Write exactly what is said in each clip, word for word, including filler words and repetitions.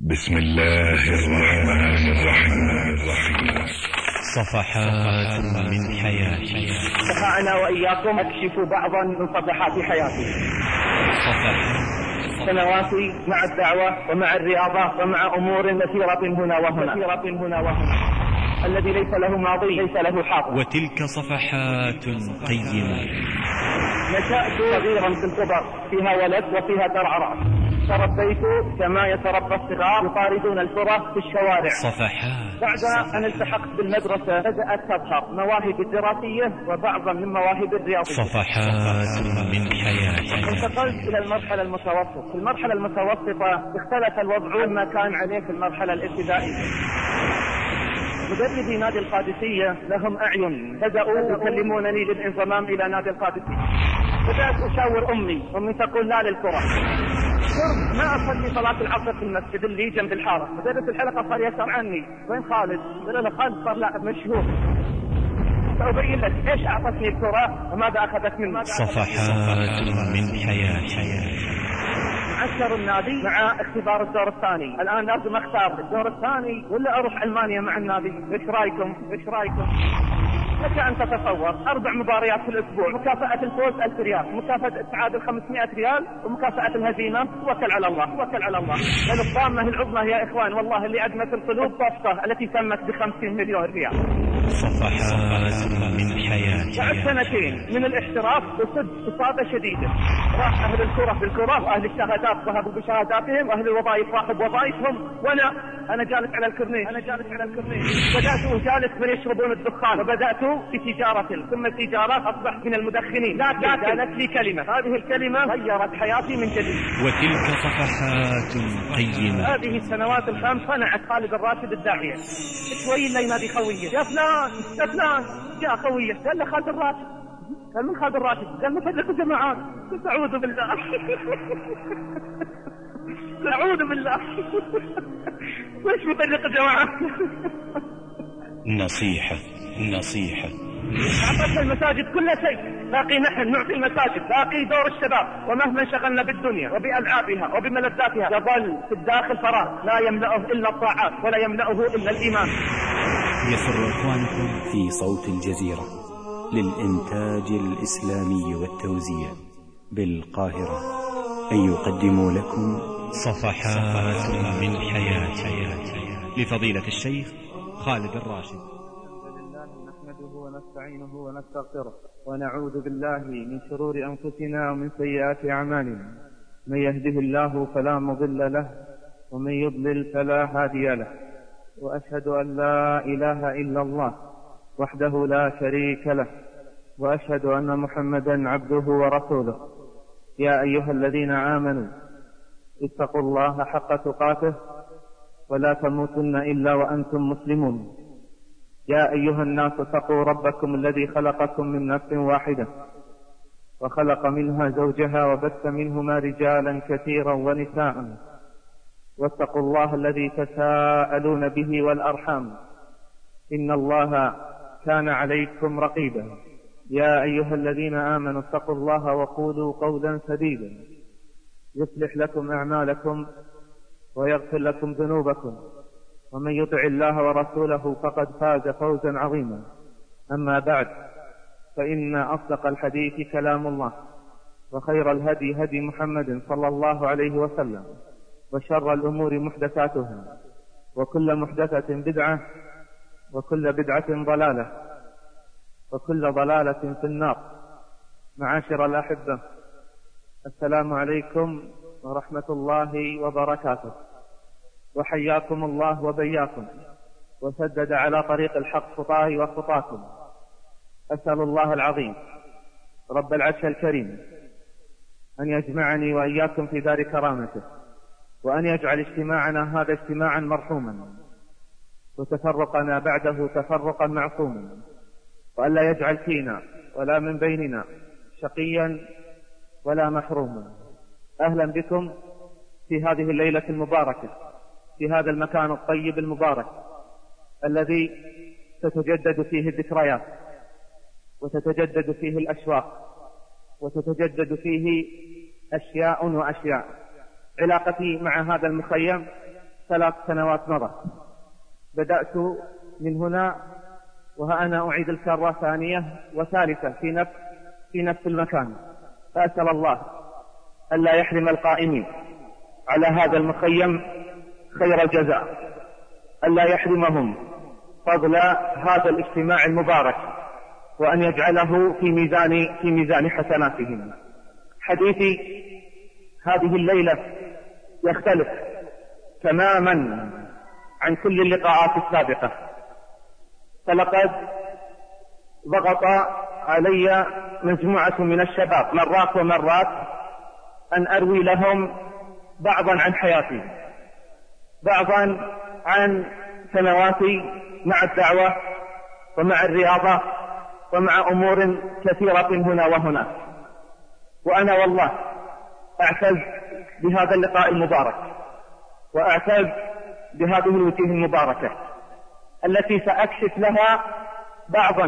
بسم الله الرحمن الرحيم. صفحات من حياتي. استطعنا وإياكم أكشف بعضا من صفحات حياتي. صفحات سنواتي مع الدعوة ومع الرياضة ومع أمور كثيرة هنا وهنا كثيرة هنا وهنا. الذي ليس له ماضي ليس له حاضر. وتلك صفحات قيمة. نشأت صغيرا في الكبر، فيها ولد وفيها درع رأس. تربيت كما يتربى الصغار يطاردون الكرة في الشوارع. صفحات. بعد أن التحقت بالمدرسة بدأت تظهر مواهبي الدراسية وبعضا من مواهب الرياضية. صفحات من حياتي. انتقلت إلى المرحلة المتوسطة. في المرحلة المتوسطة اختلف الوضع عما كان عليه في المرحلة الابتدائية. مدربي نادي القادسية لهم أعين، بدأوا يكلمونني للانضمام إلى نادي القادسية. بدأت أشاور أمي، أمي تقول لا للكرة. صرت ما أصلي صلاة العصر في المسجد اللي جنب الحارة. مدرس الحلقة صار يسأل عني، وين خالد؟ قال له خالد صار لا مشهور. سأبين لك إيش أعطتني الكرة وماذا أخذت مني. صفحات من حياتي. معسكر النادي مع اختبار الدور الثاني. الآن لازم أختار الدور الثاني ولا أروح ألمانيا مع النادي. إيش رأيكم؟ إيش رأيكم؟ لك أن تتصور أربع مباريات في الأسبوع، مكافأة الفوز ألف ريال، مكافأة التعادل خمسمائة ريال، ومكافأة الهزيمة توكل على الله توكل على الله. الضامة العظمى يا إخوان والله اللي أدمت القلوب صفقة التي تمت بخمسين مليون ريال. صفحات من حياتي. بعد سنتين من الاحتراف وصد إصابة شديدة. راح أهل الكرة بالكرة وأهل الشهادات ذهبوا بشهاداتهم وأهل الوظائف راحوا بوظائفهم، وأنا أنا جالس على الكورنيش أنا جالس على الكورنيش. بدأت أجالس من يشربون الدخان وبدأت في تجارة، ثم التجارات أصبحت من المدخنين. لكن قالت لي كلمة، هذه الكلمة غيرت حياتي من جديد. وتلك صفحات قيمة. هذه السنوات الخمس صنعت خالد الراشد الداعية. شوي اللي ينادي خوية، يا فلان يا فلان يا خوية. قال له خالد الراشد. قال من خالد الراشد؟ قال مفرق الجماعات. قلت أعوذ بالله. أعوذ بالله. ليش مفرق الجماعات؟ نصيحة نصيحة. أعطتنا المساجد كل شيء، باقي نحن نعطي المساجد، باقي دور الشباب. ومهما انشغلنا بالدنيا وبألعابها وبملذاتها يظل في الداخل فراغ لا يملأه إلا الطاعات ولا يملأه إلا الإيمان. يسر إخوانكم في صوت الجزيرة للإنتاج الإسلامي والتوزيع بالقاهرة أن يقدموا لكم صفحات من حياتي لفضيلة الشيخ خالد الراشد. الحمد لله نحمده ونستعينه ونستغفره ونعوذ بالله من شرور أنفسنا ومن سيئات أعمالنا. من يهده الله فلا مضل له ومن يضلل فلا هادي له. وأشهد أن لا إله إلا الله وحده لا شريك له، وأشهد أن محمدا عبده ورسوله. يا أيها الذين آمنوا اتقوا الله حق تقاته ولا تموتن إلا وأنتم مسلمون. يا أيها الناس اتقوا ربكم الذي خلقكم من نفس واحدة وخلق منها زوجها وبث منهما رجالا كثيرا ونساء. واتقوا الله الذي تساءلون به والأرحام إن الله كان عليكم رقيبا. يا أيها الذين آمنوا اتقوا الله وقولوا قولا سديدا يصلح لكم أعمالكم ويغفر لكم ذنوبكم، ومن يطع الله ورسوله فقد فاز فوزا عظيما. أما بعد، فإن أصدق الحديث كلام الله، وخير الهدي هدي محمد صلى الله عليه وسلم، وشر الأمور محدثاتها، وكل محدثة بدعة، وكل بدعة ضلالة، وكل ضلالة في النار. معاشر الأحبة، السلام عليكم ورحمة الله وبركاته، وحياكم الله وبياكم، وسدد على طريق الحق خطاي وخطاكم. أسأل الله العظيم رب العرش الكريم أن يجمعني وإياكم في دار كرامته، وأن يجعل اجتماعنا هذا اجتماعا مرحوما، وتفرقنا بعده تفرقا معصوما، وأن لا يجعل فينا ولا من بيننا شقيا ولا محروما. أهلا بكم في هذه الليلة المباركة، في هذا المكان الطيب المبارك الذي تتجدد فيه الذكريات، وتتجدد فيه الأشواق، وتتجدد فيه أشياء وأشياء. علاقتي مع هذا المخيم ثلاث سنوات مضت. بدأت من هنا وها أنا أعيد الكرة ثانية وثالثة في نفس في نفس المكان. فأسأل الله ألا يحرم القائمين على هذا المخيم خير الجزاء، ألا يحرمهم فضل هذا الاجتماع المبارك، وأن يجعله في ميزان في ميزان حسناتهم. حديثي هذه الليلة يختلف تماما عن كل اللقاءات السابقة، فلقد ضغط علي مجموعة من الشباب مرات ومرات أن أروي لهم بعضا عن حياتي، بعضا عن سنواتي مع الدعوة ومع الرياضة ومع أمور كثيرة هنا وهناك. وأنا والله أعتز بهذا اللقاء المبارك، وأعتز بهذه الوجوه المباركة التي سأكشف لها بعضا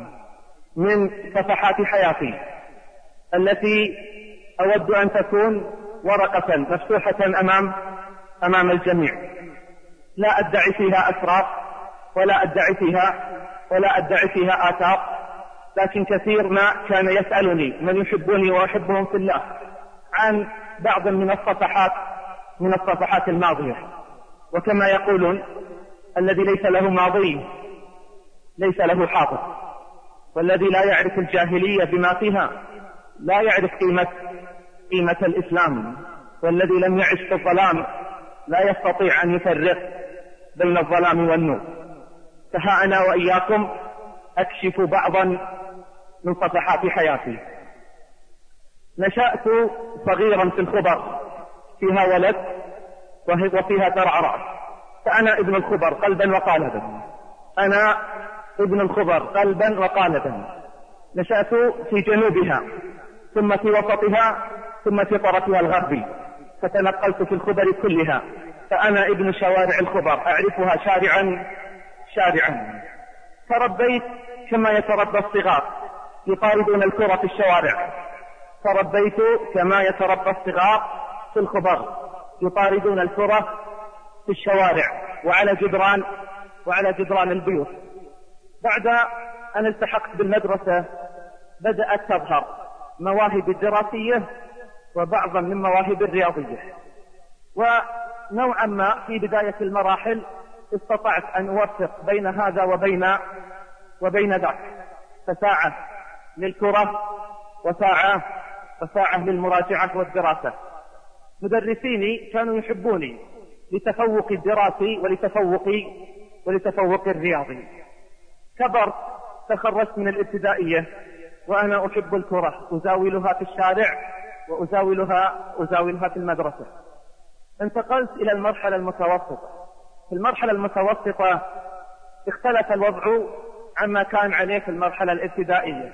من صفحات حياتي التي أود أن تكون ورقة مفتوحة أمام أمام الجميع. لا أدعي فيها أسرار ولا أدعي فيها ولا أدعي فيها آثار، لكن كثير ما كان يسألني من يحبني وأحبهم في الله عن بعض من الصفحات من الصفحات الماضية. وكما يقولون الذي ليس له ماضي ليس له حاضر، والذي لا يعرف الجاهلية بما فيها لا يعرف قيمة قيمة الإسلام، والذي لم يعش في الظلام لا يستطيع أن يفرق بين الظلام والنور. فها أنا وإياكم أكشف بعضا من صفحات حياتي. نشأت صغيرا في الخبر، فيها ولد وفيها ترعى رأس، فأنا ابن الخبر قلبا وقالبا، أنا ابن الخبر قلبا وقالبا. نشأت في جنوبها ثم في وسطها ثم في طرفها الغربي، فتنقلت في الخبر كلها، فأنا ابن شوارع الخبر أعرفها شارعا شارعا. تربيت كما يتربى الصغار يطاردون الكرة في الشوارع، تربيت كما يتربى الصغار في الخبر يطاردون الكرة في الشوارع وعلى جدران وعلى جدران البيوت. بعد أن التحقت بالمدرسة بدأت تظهر مواهب الدراسية وبعضا من مواهب الرياضية، ونوعا ما في بداية المراحل استطعت أن أوفق بين هذا وبين وبين ذاك، فساعة للكرة وساعة وساعة للمراجعة والدراسة. مدرسيني كانوا يحبوني لتفوقي الدراسي ولتفوقي ولتفوقي الرياضي. كبرت، تخرجت من الابتدائية وأنا أحب الكرة، أزاولها في الشارع وأزاولها أزاولها في المدرسة. انتقلت إلى المرحلة المتوسطة. في المرحلة المتوسطة اختلف الوضع عما كان عليه في المرحلة الابتدائية.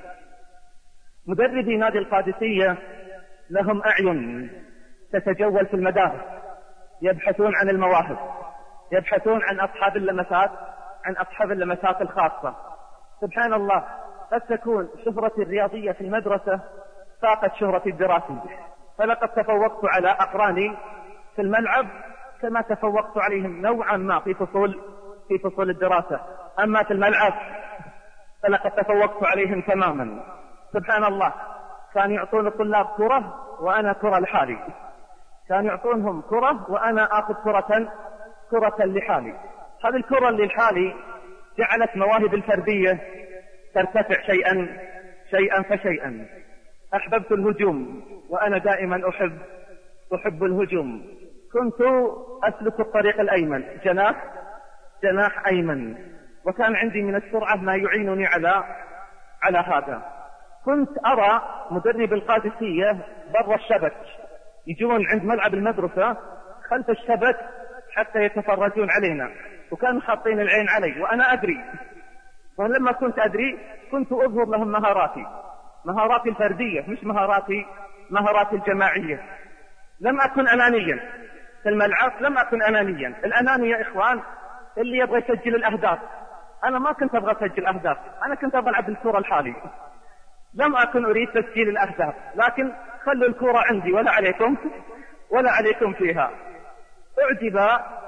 مدربي نادي القادسية لهم أعين تتجول في المدارس، يبحثون عن المواهب، يبحثون عن أصحاب اللمسات عن أصحاب اللمسات الخاصة. سبحان الله، قد تكون شهرتي الرياضية في المدرسة فاقت شهرتي الدراسية، فلقد تفوقت على أقراني في الملعب كما تفوقت عليهم نوعا ما في فصول في فصول الدراسة، أما في الملعب فلقد تفوقت عليهم تماما. سبحان الله، كان يعطون الطلاب كرة وأنا كرة لحالي، كان يعطونهم كرة وأنا آخذ كرة كرة لحالي. هذه الكرة اللي لحالي جعلت مواهب الفردية ترتفع شيئا شيئا فشيئا. أحببت الهجوم وأنا دائما أحب أحب الهجوم. كنت أسلك الطريق الأيمن، جناح جناح أيمن، وكان عندي من السرعة ما يعينني على على هذا. كنت أرى مدرب القادسية برا الشبك، يجون عند ملعب المدرسة خلف الشبك حتى يتفرجون علينا، وكانوا حاطين العين علي وأنا أدري. ولما كنت أدري كنت أظهر لهم مهاراتي مهاراتي الفردية، مش مهاراتي مهاراتي الجماعية. لم أكن أنانيا في الملعب، لم أكن أنانيا. الأناني يا إخوان اللي يبغى يسجل الأهداف، أنا ما كنت أبغى أسجل أهداف، أنا كنت أبغى ألعب الكرة الحالي. لم أكن أريد تسجيل الأهداف، لكن خلوا الكرة عندي ولا عليكم ولا عليكم فيها. أعجب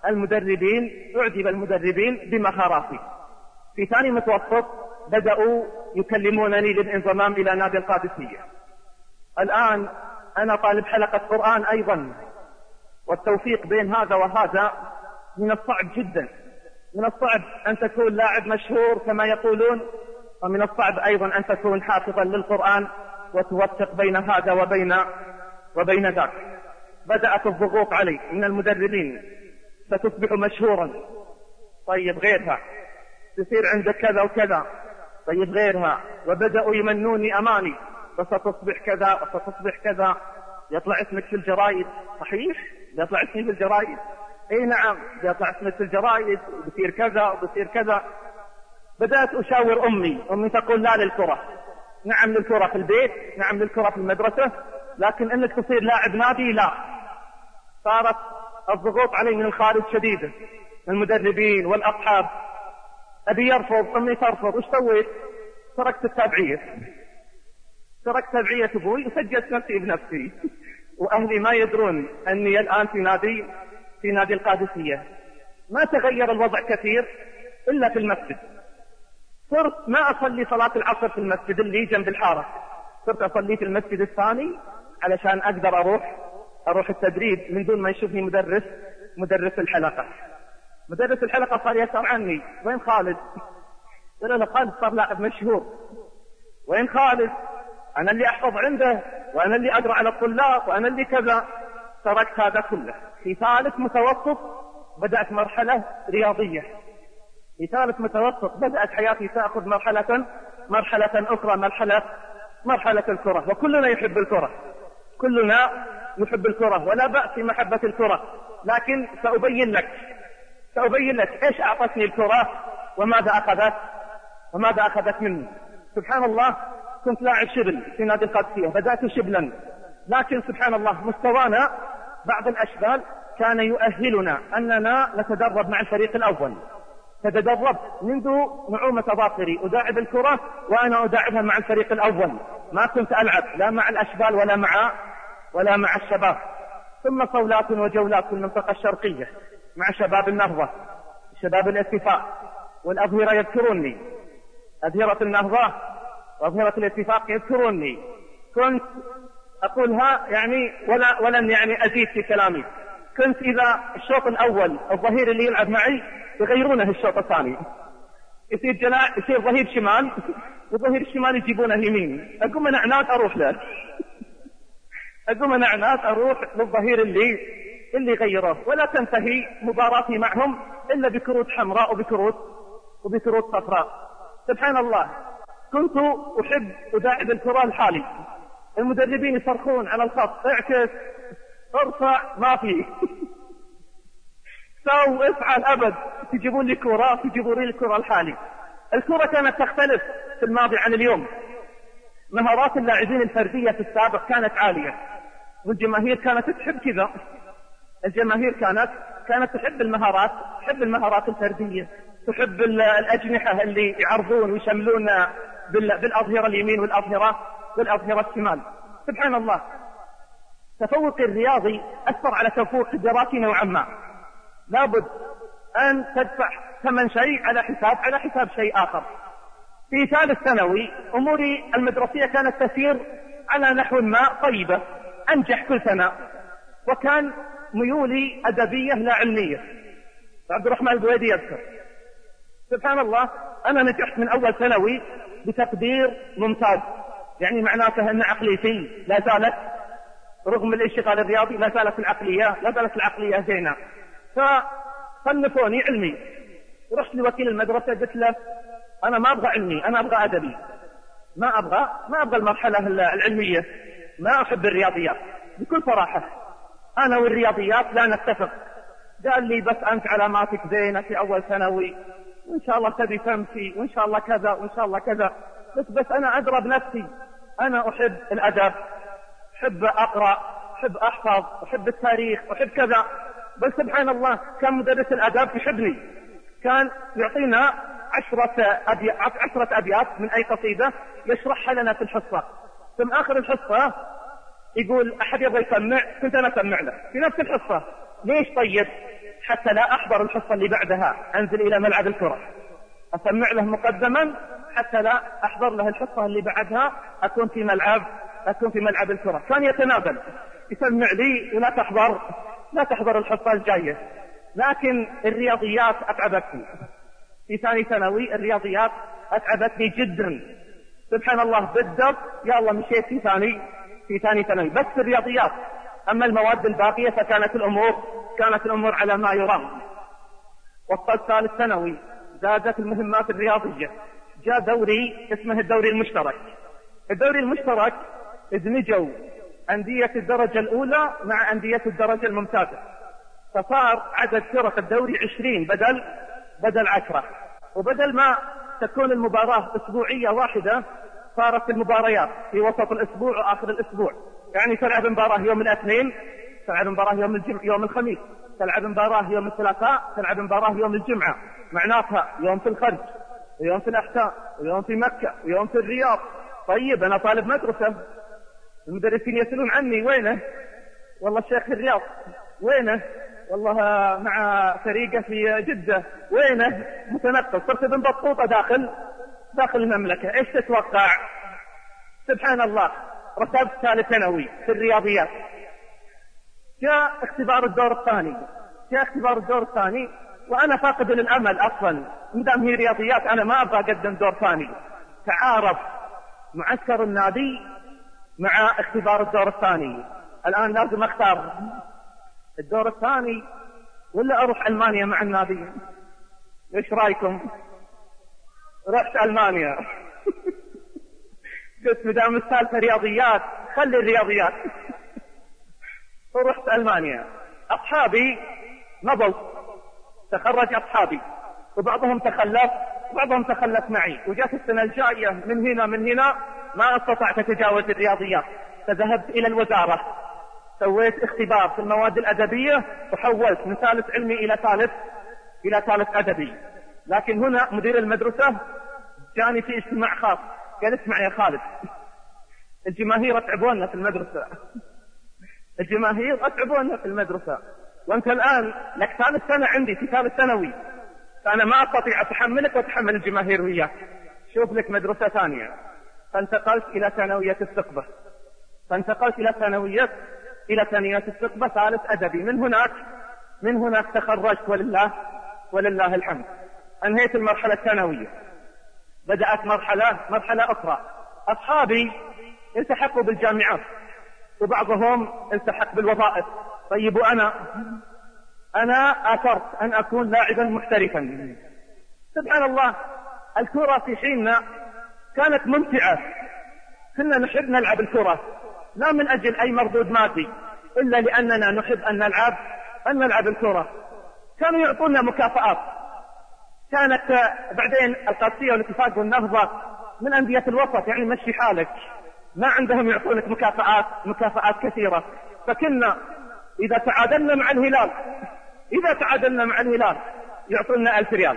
المدربين أعجب المدربين بمهاراتي. في ثاني متوسط بدأوا يكلمونني للانضمام إلى نادي القادسية. الآن أنا طالب حلقة قرآن أيضا، والتوفيق بين هذا وهذا من الصعب جدا. من الصعب أن تكون لاعب مشهور كما يقولون، ومن الصعب أيضا أن تكون حافظا للقرآن وتوفق بين هذا وبين وبين ذاك. بدأت الضغوط علي من المدربين: ستصبح مشهورا، طيب غيرها، تصير عندك كذا وكذا، طيب غيرها. وبدأوا يمنوني أماني: فستصبح كذا وستصبح كذا، يطلع اسمك في الجرائد. صحيح يطلع اسمي في الجرائد، اي نعم يطلع اسمك في الجرائد، وبصير كذا وبصير كذا. بدأت أشاور أمي، أمي تقول لا للكرة. نعم للكرة في البيت، نعم للكرة في المدرسة، لكن انك تصير لاعب نادي لا. صارت الضغوط علي من الخارج شديدة، المدربين والأصحاب. أبي يرفض، أمي ترفض. وش سويت؟ تركت التابعية، تركت تابعية أبوي وسجلت نفسي بنفسي. وأهلي ما يدرون أني الآن في نادي في نادي القادسية. ما تغير الوضع كثير إلا في المسجد. صرت ما أصلي صلاة العصر في المسجد اللي جنب الحارة، صرت أصلي في المسجد الثاني علشان أقدر أروح أروح التدريب من دون ما يشوفني مدرس مدرس الحلقة. مدرس الحلقة صار يسأل عني: وين خالد؟ قلت له: خالد صار لاعب مشهور. وين خالد؟ أنا اللي أحفظ عنده، وأنا اللي أقرأ على الطلاب، وأنا اللي كذا. تركت هذا كله. في ثالث متوسط بدأت مرحلة رياضية. في ثالث متوسط بدأت حياتي تأخذ مرحلة مرحلة أخرى، مرحلة مرحلة الكرة. وكلنا يحب الكرة، كلنا يحب الكرة، ولا بأس في محبة الكرة. لكن سأبين لك سأبين لك إيش أعطتني الكرة وماذا أخذت وماذا أخذت مني. سبحان الله، كنت لاعب شبل في نادي القادسية، بدأت شبلا، لكن سبحان الله مستوانا بعض الأشبال كان يؤهلنا أننا نتدرب مع الفريق الأول. تتدرب منذ نعومة أظافري، أداعب الكرة وأنا أداعبها مع الفريق الأول. ما كنت ألعب لا مع الأشبال ولا مع ولا مع الشباب. ثم صولات وجولات في المنطقة الشرقية مع شباب النهضة، شباب الاتفاق، والأظهرة يذكروني، أظهرة النهضة وأظهرة الاتفاق يذكروني. كنت أقولها يعني ولا ولن يعني أزيد في كلامي. كنت إذا الشوط الأول الظهير اللي يلعب معي يغيرونه الشوط الثاني، يصير جناح، يصير ظهير شمال، وظهير الشمال يجيبونه يمين. أقوم أنا عناد أروح له، أقوم أنا عناد أروح للظهير اللي اللي غيره. ولا تنتهي مباراتي معهم إلا بكروت حمراء وبكروت وبكروت صفراء. سبحان الله، كنت أحب أداعب الكرة الحالي. المدربين يصرخون على الخط: اعكس، ارفع، ما فيه. سو، افعل، أبد. تجيبون لي كرة، تجيبون لي الكرة الحالي. الكرة كانت تختلف في الماضي عن اليوم. مهارات اللاعبين الفردية في السابق كانت عالية، والجماهير كانت تحب كذا. الجماهير كانت كانت تحب المهارات، تحب المهارات الفردية، تحب الأجنحة اللي يعرضون ويشملون بالأظهرة اليمين والأظهرة والأظهرة الشمال. سبحان الله، تفوق الرياضي أثر على تفوق الدراسي نوعا ما. لابد أن تدفع ثمن شيء على حساب على حساب شيء آخر. في ثالث ثانوي أموري المدرسية كانت تسير على نحو ما طيبة، أنجح كل سنة، وكان ميولي أدبية لا علمية. عبد الرحمن البويدي يذكر. سبحان الله، أنا نجحت من أول ثانوي بتقدير ممتاز، يعني معناته أن عقليتي لا زالت رغم الانشغال الرياضي لا زالت العقلية لا زالت العقلية زينة. فصنفوني علمي. رحت لوكيل المدرسة قلت له: أنا ما أبغى علمي، أنا أبغى أدبي، ما أبغى ما أبغى المرحلة العلمية، ما أحب الرياضيات. بكل صراحة أنا والرياضيات لا نتفق. قال لي: بس أنت علاماتك زينة في أول ثانوي، وإن شاء الله تبي تمشي، وإن شاء الله كذا وإن شاء الله كذا. بس بس أنا أدرى بنفسي، أنا أحب الأدب، أحب أقرأ، أحب أحفظ، أحب التاريخ، أحب كذا. بل سبحان الله، كان مدرس الأدب يحبني، كان يعطينا عشرة أبيات, عشرة أبيات من أي قصيدة يشرحها لنا في الحصة. ثم آخر الحصة يقول: أحد يبغى يسمع؟ كنت أنا أسمع له في نفس الحصة. ليش؟ طيب حتى لا أحضر الحصة اللي بعدها أنزل إلى ملعب الكرة، أسمع له مقدما حتى لا أحضر له الحصة اللي بعدها أكون في ملعب أكون في ملعب الكرة. كان يتنازل، يسمع لي ولا تحضر لا تحضر الحصة الجاية. لكن الرياضيات أتعبتني في ثاني ثانوي، الرياضيات أتعبتني جدا. سبحان الله بالضبط يا الله مشيت في ثاني في ثاني ثانوي بس الرياضيات. أما المواد الباقية فكانت الأمور كانت الأمور على ما يرام. وصلت ثالث ثانوي، زادت المهمات الرياضية، جاء دوري اسمه الدوري المشترك. الدوري المشترك ادمجوا أندية الدرجة الأولى مع أندية الدرجة الممتازة، فصار عدد فرق الدوري عشرين بدل بدل عشرة. وبدل ما تكون المباراة أسبوعية واحدة صارت المباريات في وسط الأسبوع وآخر الأسبوع. يعني تلعب مباراة يوم الاثنين، تلعب مباراة يوم الجمعة يوم الخميس، تلعب مباراة يوم الثلاثاء، تلعب مباراة يوم الجمعة، معناتها يوم في الخرج ويوم في الأحساء ويوم في مكة ويوم في الرياض. طيب أنا طالب مدرسة، المدرسين يسألون عني وينه؟ والله الشيخ في الرياض. وينه؟ والله مع فريقه في جدة. وينه؟ متنقل. صرت ابن بطوطة داخل داخل المملكة. ايش تتوقع؟ سبحان الله رتبت ثالث ثانوي في الرياضيات. جاء اختبار الدور الثاني جاء اختبار الدور الثاني وانا فاقد للامل اصلا، مدام هي رياضيات انا ما ابغى اقدم دور ثاني. تعارف معسكر النادي مع اختبار الدور الثاني. الان لازم اختار الدور الثاني ولا اروح المانيا مع النادي. ايش رايكم؟ رحت المانيا. قلت مدام السالفه رياضيات خلي الرياضيات. ورحت المانيا. اصحابي مضوا، تخرج اصحابي وبعضهم تخلف وبعضهم تخلف معي. وجات السنه الجايه من هنا من هنا ما استطعت اتجاوز الرياضيات، فذهبت الى الوزاره سويت اختبار في المواد الادبيه وحولت من ثالث علمي الى ثالث الى ثالث ادبي. لكن هنا مدير المدرسه جاني في اجتماع خاص، قال اسمع يا خالد، الجماهير اتعبونا في المدرسه الجماهير اتعبونا في المدرسه وانت الان لك ثالث سنه عندي في ثالث ثانوي، فانا ما استطيع اتحملك واتحمل الجماهير وياك، شوف لك مدرسه ثانيه. فانتقلت الى ثانويه الثقبه فانتقلت الى ثانويه الى ثانويه الثقبه ثالث ادبي. من هناك من هناك تخرجت ولله ولله الحمد. انهيت المرحله الثانويه، بدات مرحله مرحله اخرى. اصحابي التحقوا بالجامعات وبعضهم التحق بالوظائف. طيب وانا انا اثرت ان اكون لاعبا محترفا. سبحان الله الكره في حيننا كانت ممتعه، كنا نحب نلعب الكره لا من اجل اي مردود مادي الا لاننا نحب ان نلعب ان نلعب الكره. كانوا يعطونا مكافآت. كانت بعدين القادسيه والاتفاق والنهضه من انديه الوسط، يعني مشي حالك، ما عندهم يعطونك مكافآت مكافآت كثيره. فكنا اذا تعادلنا مع الهلال اذا تعادلنا مع الهلال يعطونا ألف ريال،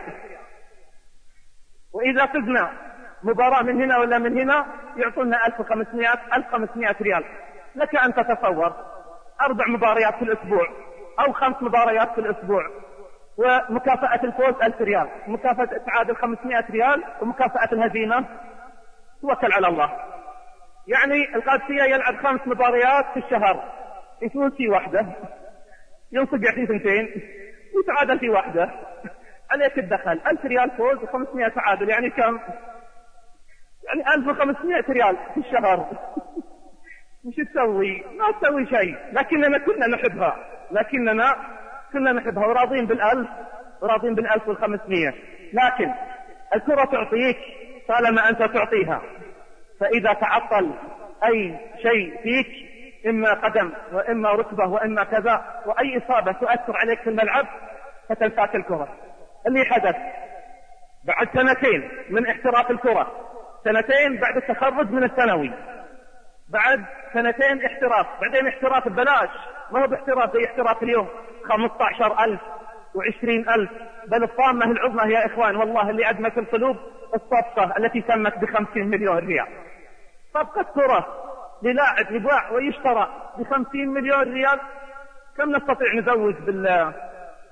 واذا فزنا مباراة من هنا ولا من هنا يعطونا ألف وخمسمائة ريال. لك أن تتصور أربع مباريات في الأسبوع أو خمس مباريات في الأسبوع، ومكافأة الفوز ألف ريال، مكافأة التعادل خمسمائة ريال، ومكافأة الهزيمة توكل على الله. يعني القادسية يلعب خمس مباريات في الشهر، يفوز في واحدة، ينصقع في ثنتين، يتعادل في واحدة، عليك الدخل ألف ريال فوز وخمسمائة تعادل، يعني كم؟ يعني ألف وخمسمائة ريال في الشهر. مش تسوي؟ ما تسوي شيء. لكننا كنا نحبها لكننا كنا نحبها وراضين بالألف وراضين بالألف والخمسمائة. لكن الكرة تعطيك طالما أنت تعطيها، فإذا تعطل أي شيء فيك، إما قدم وإما ركبة وإما كذا، وأي إصابة تؤثر عليك في الملعب، فتنساك الكرة. اللي حدث بعد سنتين من احتراف الكرة، سنتين بعد التخرج من الثانوي، بعد سنتين احتراف، بعدين احتراف ببلاش، ما هو باحتراف زي احتراف اليوم خمسة عشر ألف وعشرين ألف، بل الطامة العظمى يا إخوان والله اللي أدمت القلوب الصفقة التي تمت بخمسين مليون ريال. صفقة كرة للاعب يباع ويشترى بخمسين مليون ريال. كم نستطيع نزوج بال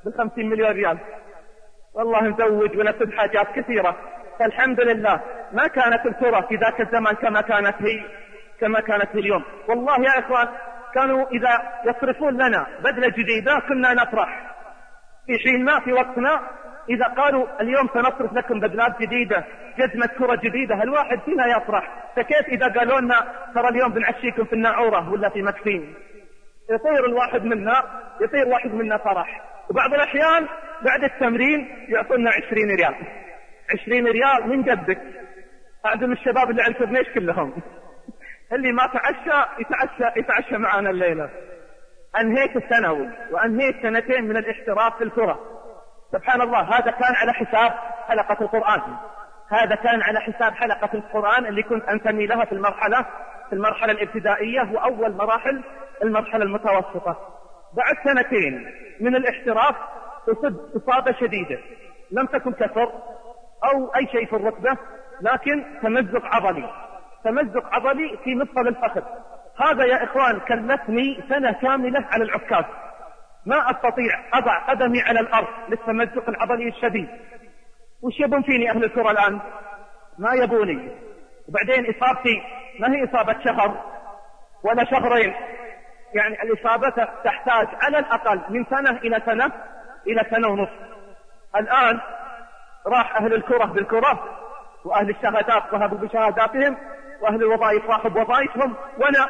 بالخمسين مليون ريال، والله نزوج ونفذ حاجات كثيرة. فالحمد لله ما كانت الكرة في ذاك الزمان كما كانت هي كما كانت هي اليوم. والله يا إخوان كانوا إذا يصرفون لنا بدلة جديدة كنا نفرح، في حين ما في وقتنا إذا قالوا اليوم سنصرف لكم بدلات جديدة جزمة كرة جديدة الواحد فينا يفرح. فكيف إذا قالوا لنا ترى اليوم بنعشيكم في الناعورة ولا في مكفين؟ يطير الواحد منا يطير واحد منا فرح. وبعض الأحيان بعد التمرين يعطونا عشرين ريال عشرين ريال من قدك. أعدم الشباب اللي على الكورنيش كلهم اللي ما تعشى يتعشى يتعشى معنا الليلة. أنهيت الثانوي وأنهيت سنتين من الاحتراف في الكرة. سبحان الله، هذا كان على حساب حلقة القرآن، هذا كان على حساب حلقة القرآن اللي كنت أنتمي لها في المرحلة في المرحلة الابتدائية وأول مراحل المرحلة المتوسطة. بعد سنتين من الاحتراف أصبت إصابة شديدة، لم تكن كسر أو أي شيء في الركبة، لكن تمزق عضلي تمزق عضلي في مفصل الفخذ. هذا يا إخوان كلفني سنة كاملة على العكاز، ما أستطيع أضع قدمي على الأرض للتمزق العضلي الشديد. وش يبون فيني أهل الكرة الآن؟ ما يبوني. وبعدين إصابتي ما هي إصابة شهر ولا شهرين، يعني الإصابة تحتاج على الأقل من سنة إلى سنة إلى سنة ونصف. الآن راح أهل الكرة بالكرة، وأهل الشهادات ذهبوا بشهاداتهم، وأهل الوظائف راحوا بوظائفهم، وأنا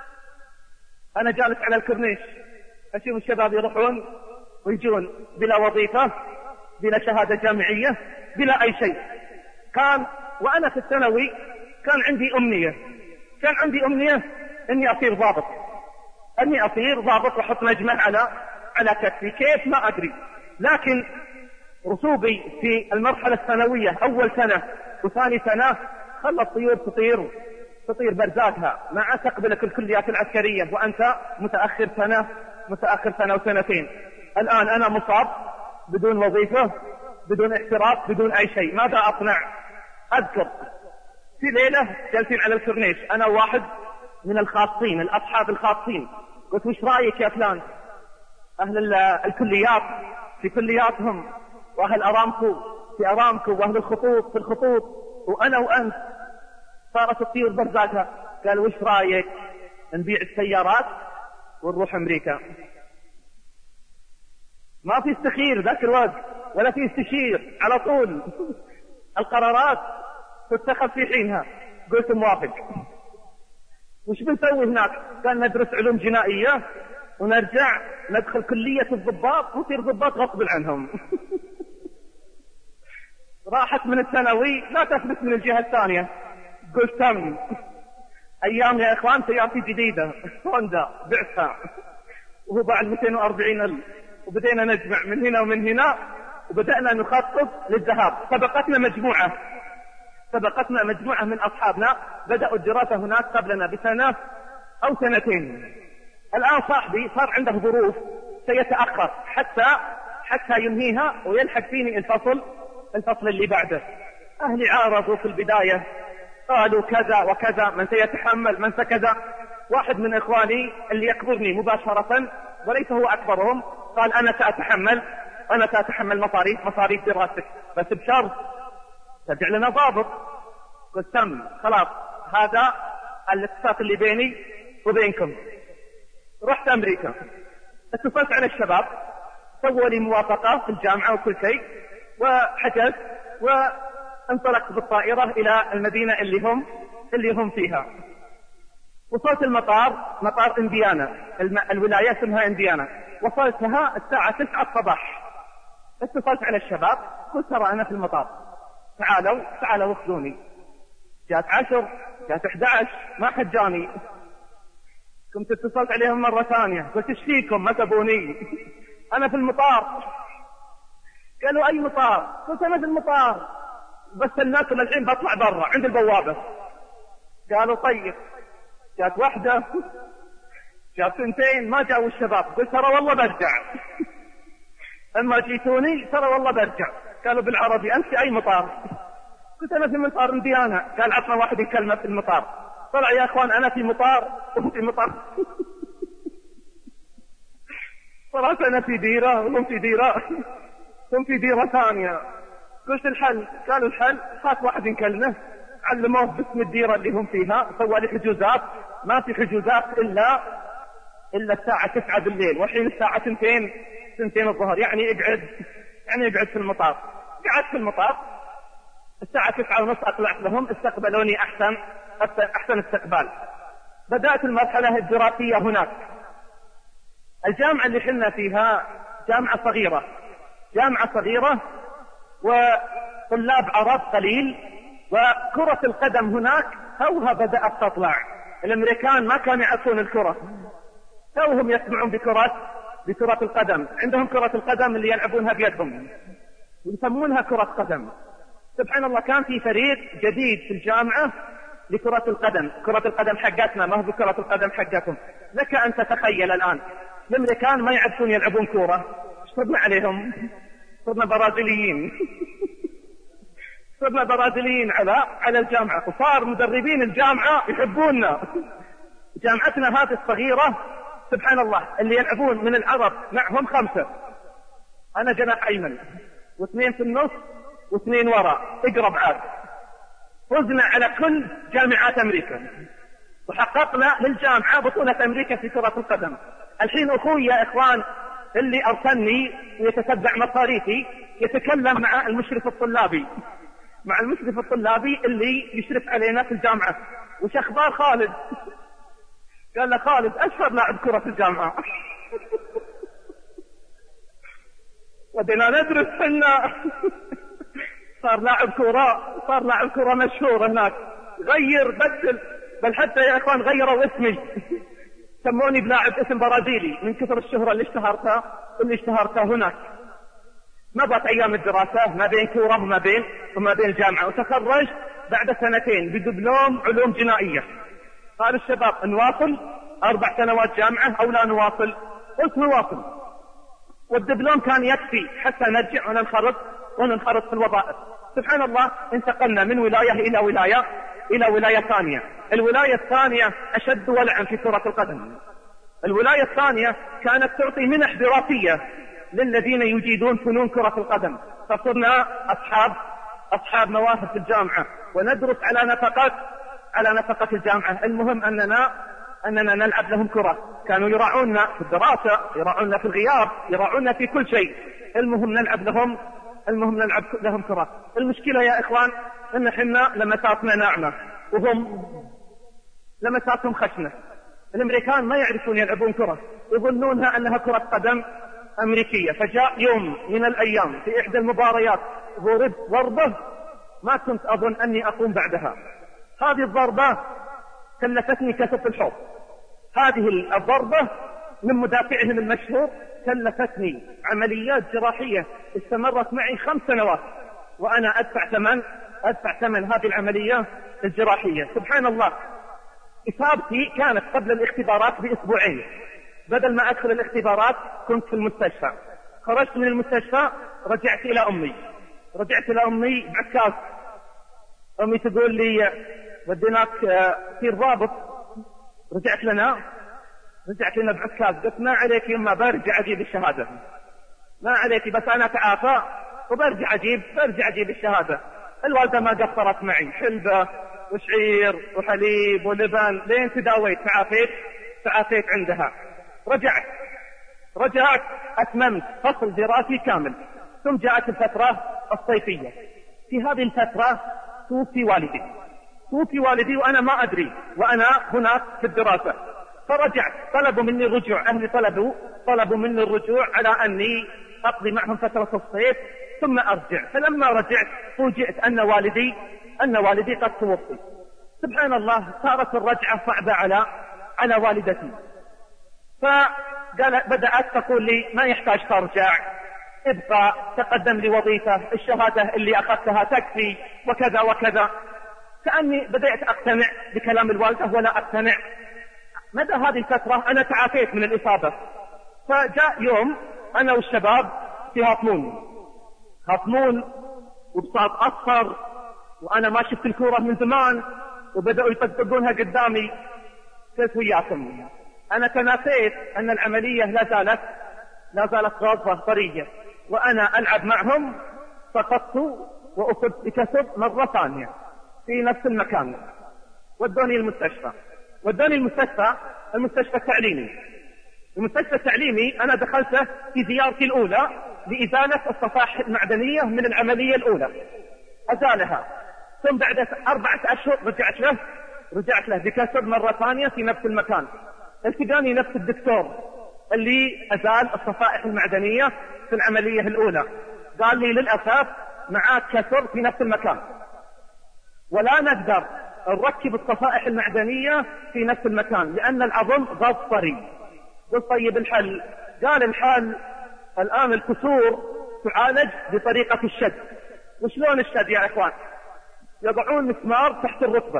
أنا جالس على الكورنيش أشوف الشباب يروحون ويجون بلا وظيفة بلا شهادة جامعية بلا أي شيء. كان وأنا في الثانوي كان عندي أمنية كان عندي أمنية أني أصير ضابط أني أصير ضابط وأحط نجمة على على كتفي، كيف ما أدري. لكن رسوبي في المرحلة الثانوية أول سنة وثاني سنة خلى الطيور تطير تطير برزاتها مع تقبلك الكليات العسكرية، وأنت متأخر سنة متأخر سنة وسنتين. الآن أنا مصاب بدون وظيفة بدون احتراف بدون أي شيء، ماذا أصنع؟ أذكر في ليلة جالسين على الكورنيش أنا واحد من الخاصين الأصحاب الخاصين، قلت وش رأيك يا فلان؟ أهل الكليات في كلياتهم، وأهل أرامكو في أرامكو، وأهل الخطوط في الخطوط، وأنا وأنت صارت تطير برزاتها. قال وش رأيك نبيع السيارات ونروح أمريكا؟ ما في استخير ذاك الوقت ولا في استشير، على طول القرارات تتخذ في حينها. قلت موافق. وش بنسوي هناك؟ قال ندرس علوم جنائية ونرجع ندخل كلية الضباط ونصير ضباط غصب عنهم. راحت من الثانوي لا تثبت من الجهة الثانية. قلت تم. أيام يا إخوان سيارتي جديدة هوندا بعتها وهو بعد مئتين وأربعين ألف، وبدينا نجمع من هنا ومن هنا وبدأنا نخطط للذهاب. سبقتنا مجموعة سبقتنا مجموعة من أصحابنا بدأوا الدراسة هناك قبلنا بسنة أو سنتين. الآن صاحبي صار عنده ظروف سيتأخر حتى حتى ينهيها ويلحق فيني الفصل الفصل اللي بعده. أهلي عارضوا في البداية، قالوا كذا وكذا، من سيتحمل من سكذا. واحد من إخواني اللي يكبرني مباشرة وليس هو أكبرهم قال أنا سأتحمل أنا سأتحمل مصاريف مصاريف دراستك، بس بشرط ترجع لنا ضابط. قلت تم، خلاص هذا الاتفاق اللي بيني وبينكم. رحت أمريكا، اتصلت على الشباب، سووا لي موافقة في الجامعة وكل شيء، وحجزت وانطلقت بالطائرة إلى المدينة اللي هم اللي هم فيها. وصلت المطار مطار انديانا، الم... الولاية اسمها انديانا. وصلتها الساعة تسعة الصباح. اتصلت على الشباب قلت ترى أنا في المطار، تعالوا تعالوا اخذوني. جات عشر جات أحد عشر ما حد جاني. كنت اتصلت عليهم مرة ثانية قلت ايش فيكم ما تبوني؟ أنا في المطار. قالوا أي مطار؟ قلت أنا في المطار بس الناكم الحين بطلع برا عند البوابة. قالوا طيب. جات واحدة جات سنتين ما جاءوا الشباب. قلت ترى والله برجع. أما جيتوني ترى والله برجع. قالوا بالعربي أنت في أي مطار؟ قلت أنا في مطار انديانا. قال عطنا واحد يكلمه في المطار. طلع يا أخوان أنا في مطار وهو في مطار. صراحة أنا في ديرة وهم في ديرة هم في ديرة ثانية. قلت الحل، قالوا الحل هات واحد نكلمه، علموه باسم الديرة اللي هم فيها، سوى لي حجوزات، ما في حجوزات إلا إلا الساعة تسعة بالليل، والحين الساعة سنتين سنتين الظهر، يعني اقعد يعني اقعد في المطار. قعدت في المطار الساعة تسعة ونص، أطلعت لهم، استقبلوني أحسن أحسن استقبال. بدأت المرحلة الدراسية هناك. الجامعة اللي حنا فيها جامعة صغيرة، جامعة صغيرة وطلاب عرب قليل، وكرة القدم هناك توها بدأت تطلع. الأمريكان ما كانوا يعرفون الكرة، توهم يسمعون بكرة بكرة القدم. عندهم كرة القدم اللي يلعبونها بيدهم يسمونها كرة قدم. سبحان الله، كان في فريق جديد في الجامعة لكرة القدم، كرة القدم حقتنا ما هو بكرة القدم حقتهم. لك أن تتخيل الآن الأمريكان ما يعرفون يلعبون كورة، صرنا عليهم، صرنا برازيليين صرنا برازيليين على على الجامعة، وصار مدربين الجامعة يحبوننا. جامعتنا هذه الصغيرة سبحان الله اللي يلعبون من العرب معهم خمسة، أنا جناح أيمن واثنين في النص واثنين وراء اقرب عاد. فزنا على كل جامعات أمريكا وحققنا للجامعة بطولة أمريكا في كرة القدم. الحين أخوي يا إخوان اللي أرسلني ويتتبع مصاريفي يتكلم مع المشرف الطلابي مع المشرف الطلابي اللي يشرف علينا في الجامعة، وش أخبار خالد؟ قال له خالد أشهر لاعب كرة في الجامعة. ودينا ندرس حنا، صار لاعب كرة، صار لاعب كرة مشهور هناك، غير بدل، بل حتى يا اخوان غيروا اسمي، سموني بلاعب اسم برازيلي من كثر الشهرة اللي اشتهرتها اللي اشتهرتها هناك. مضت ايام الدراسة ما بين كورة وما بين وما بين الجامعة، وتخرجت بعد سنتين بدبلوم علوم جنائية. قال الشباب نواصل اربع سنوات جامعة او لا نواصل؟ قلت نواصل، والدبلوم كان يكفي حتى نرجع وننخرط وننخرط في الوظائف. سبحان الله، انتقلنا من ولاية إلى ولاية إلى ولاية ثانية. الولاية الثانية أشد ولعا في كرة القدم. الولاية الثانية كانت تعطي منح دراسية للذين يجيدون فنون كرة القدم، فصرنا أصحاب أصحاب مواهب في الجامعة وندرس على نفقة على نفقة الجامعة. المهم أننا أننا نلعب لهم كرة، كانوا يراعونا في الدراسة، يراعونا في الغياب، يراعونا في كل شيء. المهم نلعب لهم المهم نلعب لهم كرة. المشكلة يا إخوان إن حنا لمساتنا ناعمة وهم لمساتهم خشنة. الأمريكان ما يعرفون يلعبون كرة، يظنونها أنها كرة قدم أمريكية. فجاء يوم من الأيام في إحدى المباريات ضربت ضربة ما كنت أظن أني أقوم بعدها. هذه الضربة كلفتني كسف الحوض. هذه الضربة من مدافعهم المشهور كلفتني عمليات جراحية استمرت معي خمس سنوات، وأنا أدفع ثمن أدفع ثمن هذه العملية الجراحية. سبحان الله، إصابتي كانت قبل الاختبارات بأسبوعين. بدل ما أدخل الاختبارات كنت في المستشفى. خرجت من المستشفى رجعت إلى أمي رجعت إلى أمي بعكاز. أمي تقول لي وديناك في الضابط. رجعت لنا رجعت لنا بعكاز. قلت ما عليك يما، برجع أجيب الشهادة، ما عليك، بس أنا تعافى وبرجع أجيب برجع أجيب الشهادة. الوالدة ما قصرت معي، حلبة وشعير وحليب ولبن لين تداويت تعافيت تعافيت عندها. رجعت رجعت أتممت فصل دراسي كامل. ثم جاءت الفترة الصيفية. في هذه الفترة توفي والدي توفي والدي وأنا ما أدري، وأنا هناك في الدراسة. فرجعت، طلبوا مني الرجوع، أهلي طلبوا طلبوا مني الرجوع على أني أقضي معهم فترة الصيف ثم أرجع. فلما رجعت فوجئت أن والدي أن والدي قد توفي. سبحان الله، صارت الرجعة صعبة على على والدتي. فقال بدأت تقول لي ما يحتاج ترجع، ابقى، تقدم لي وظيفة، الشهادة اللي أخذتها تكفي، وكذا وكذا. كأني بدأت أقتنع بكلام الوالدة ولا أقتنع. مدى هذه الفترة أنا تعافيت من الإصابة. فجاء يوم أنا والشباب في هاطمون هاطمون وبساط أصفر، وأنا ما شفت الكورة من زمان، وبدأوا يطبقونها قدامي. قلت وياكم، أنا تناسيت أن العملية لا زالت لا زالت غاضة طرية، وأنا ألعب معهم سقطت وأصبت بكسر مرة ثانية في نفس المكان. ودوني المستشفى ودوني المستشفى المستشفى التعليمي. المستشفى التعليمي أنا دخلته في زيارتي الأولى لإزالة الصفائح المعدنية من العملية الأولى، أزالها، ثم بعد أربعة أشهر رجعت له رجعت له بكسر مرة ثانية في نفس المكان. التقاني نفس الدكتور اللي أزال الصفائح المعدنية في العملية الأولى، قال لي للأسف معاك كسر في نفس المكان ولا نقدر نركب الصفائح المعدنية في نفس المكان لأن العظم غاض طري. قلت طيب الحل؟ قال الحل الآن الكسور تعالج بطريقة الشد. وشلون الشد يا إخوان؟ يضعون مسمار تحت الركبة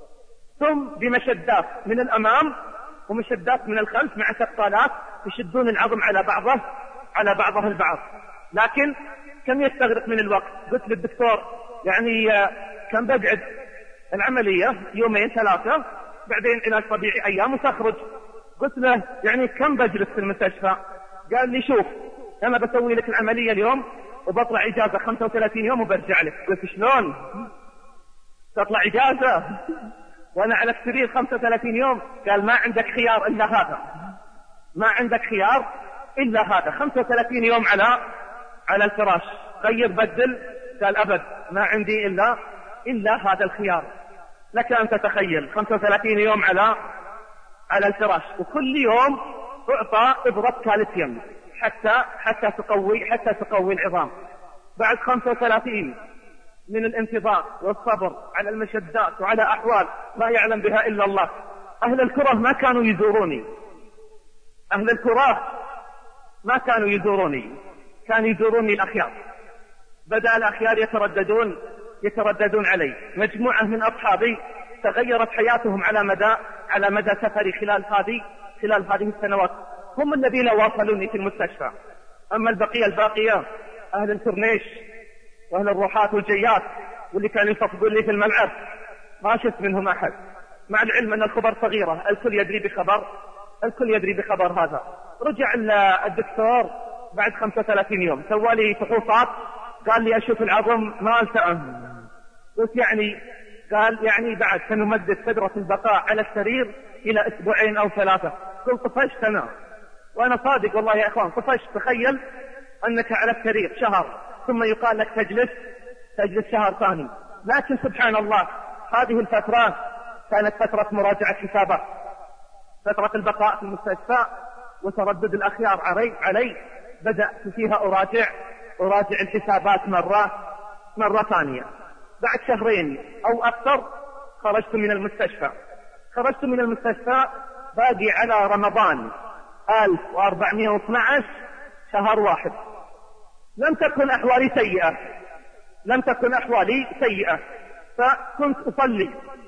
ثم بمشدات من الأمام ومشدات من الخلف مع ثقالات يشدون العظم على بعضه على بعضه البعض. لكن كم يستغرق من الوقت؟ قلت للدكتور يعني كم بقعد العملية؟ يومين ثلاثة، بعدين علاج طبيعي أيام وتخرج. قلت له يعني كم بجلس في المستشفى؟ قال لي شوف أنا بسوي لك العملية اليوم وبطلع إجازة خمسة وثلاثين يوم وبرجع لك. قلت شلون تطلع إجازة وأنا على السرير خمسة وثلاثين يوم؟ قال ما عندك خيار إلا هذا، ما عندك خيار إلا هذا، خمسة وثلاثين يوم على على الفراش، غير بدل. قال أبد ما عندي إلا إلا هذا الخيار. لك أن تتخيل خمسة وثلاثين يوم على على الفراش، وكل يوم أعطى إبرة كالسيوم حتى حتى تقوي حتى تقوي العظام. بعد خمسة وثلاثين من الانتظار والصبر على المشدات وعلى أحوال لا يعلم بها إلا الله، أهل الكرة ما كانوا يزوروني، أهل الكرة ما كانوا يزوروني، كانوا يزوروني الأخيار. بدأ الأخيار يترددون يترددون علي. مجموعة من أصحابي تغيرت حياتهم على مدى على مدى سفري خلال هذه خلال هذه السنوات، هم الذين واصلوني في المستشفى. أما البقية الباقية أهل الكورنيش وأهل الروحات والجيات واللي كانوا يصفقون لي في الملعب ما شفت منهم أحد، مع العلم أن الخبر صغيرة، الكل يدري بخبر الكل يدري بخبر هذا. رجع الدكتور بعد خمسة وثلاثين يوم سوالي فحوصات، قال لي أشوف العظم ما التأم. قلت يعني؟ قال يعني بعد سنمدد فترة البقاء على السرير إلى أسبوعين أو ثلاثة. قلت طفشت أنا، وأنا صادق والله يا إخوان طفشت. تخيل أنك على السرير شهر ثم يقال لك تجلس تجلس شهر ثاني. لكن سبحان الله هذه الفترة كانت فترة مراجعة حسابات، فترة البقاء في المستشفى وتردد الأخيار علي علي بدأت فيها أراجع أراجع الحسابات مرة مرة ثانية. بعد شهرين أو أكثر خرجت من المستشفى خرجت من المستشفى باقي على رمضان ألف وأربعمائة واثني عشر شهر واحد. لم تكن أحوالي سيئة لم تكن أحوالي سيئة فكنت أصلي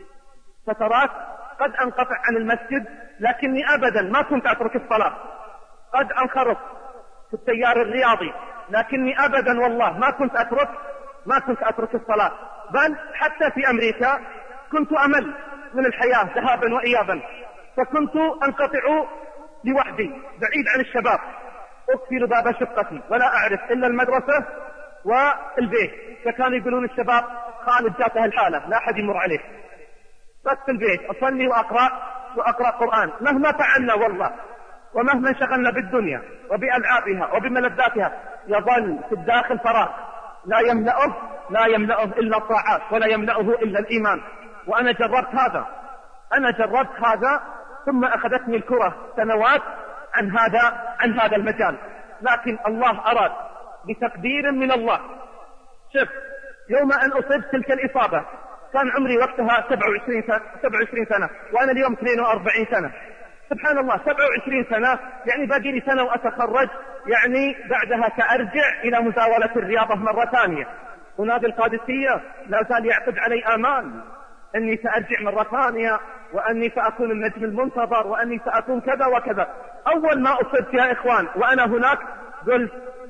فترات، قد أنقطع عن المسجد لكني أبدا ما كنت أترك الصلاة. قد أنخرط في التيار الرياضي لكني أبدا والله ما كنت أترك ما كنت أترك الصلاة. بل حتى في أمريكا كنت أمل من الحياة ذهابا وإيابا، فكنت أنقطع لوحدي بعيد عن الشباب، أقفل باب شقتي ولا أعرف إلا المدرسة والبيت. فكانوا يقولون الشباب خالد جاته الحالة لا أحد يمر عليه، بس في البيت أصلي وأقرأ وأقرأ قرآن. مهما فعلنا والله ومهما انشغلنا بالدنيا وبألعابها وبملذاتها يظل في الداخل فراغ لا يملأه لا يملأه إلا الطاعات ولا يملأه إلا الإيمان. وأنا جربت هذا أنا جربت هذا ثم أخذتني الكرة سنوات عن هذا عن هذا المجال. لكن الله أراد بتقدير من الله. شوف يوم أن أصبت تلك الإصابة كان عمري وقتها سبعة وعشرين سنة وأنا اليوم اثنين وأربعين سنة. سبحان الله سبعة وعشرين سنة يعني باقي لي سنة وأتخرج، يعني بعدها سأرجع إلى مزاولة الرياضة مرة ثانية. ونادي القادسية لا زال يعقد علي آمال أني سأرجع مرة ثانية وأني سأكون النجم المنتظر وأني سأكون كذا وكذا. أول ما أصبت يا إخوان وأنا هناك قلت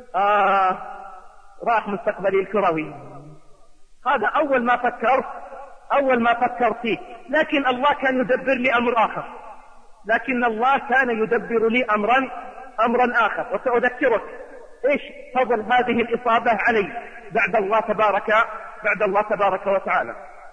آه راح مستقبلي الكروي. هذا أول ما فكرت أول ما فكرت فيه. لكن الله كان يدبر لي أمر آخر لكن الله كان يدبر لي أمرا أمرا آخر وسأذكرك إيش فضل هذه الإصابة علي بعد الله تبارك بعد الله تبارك وتعالى.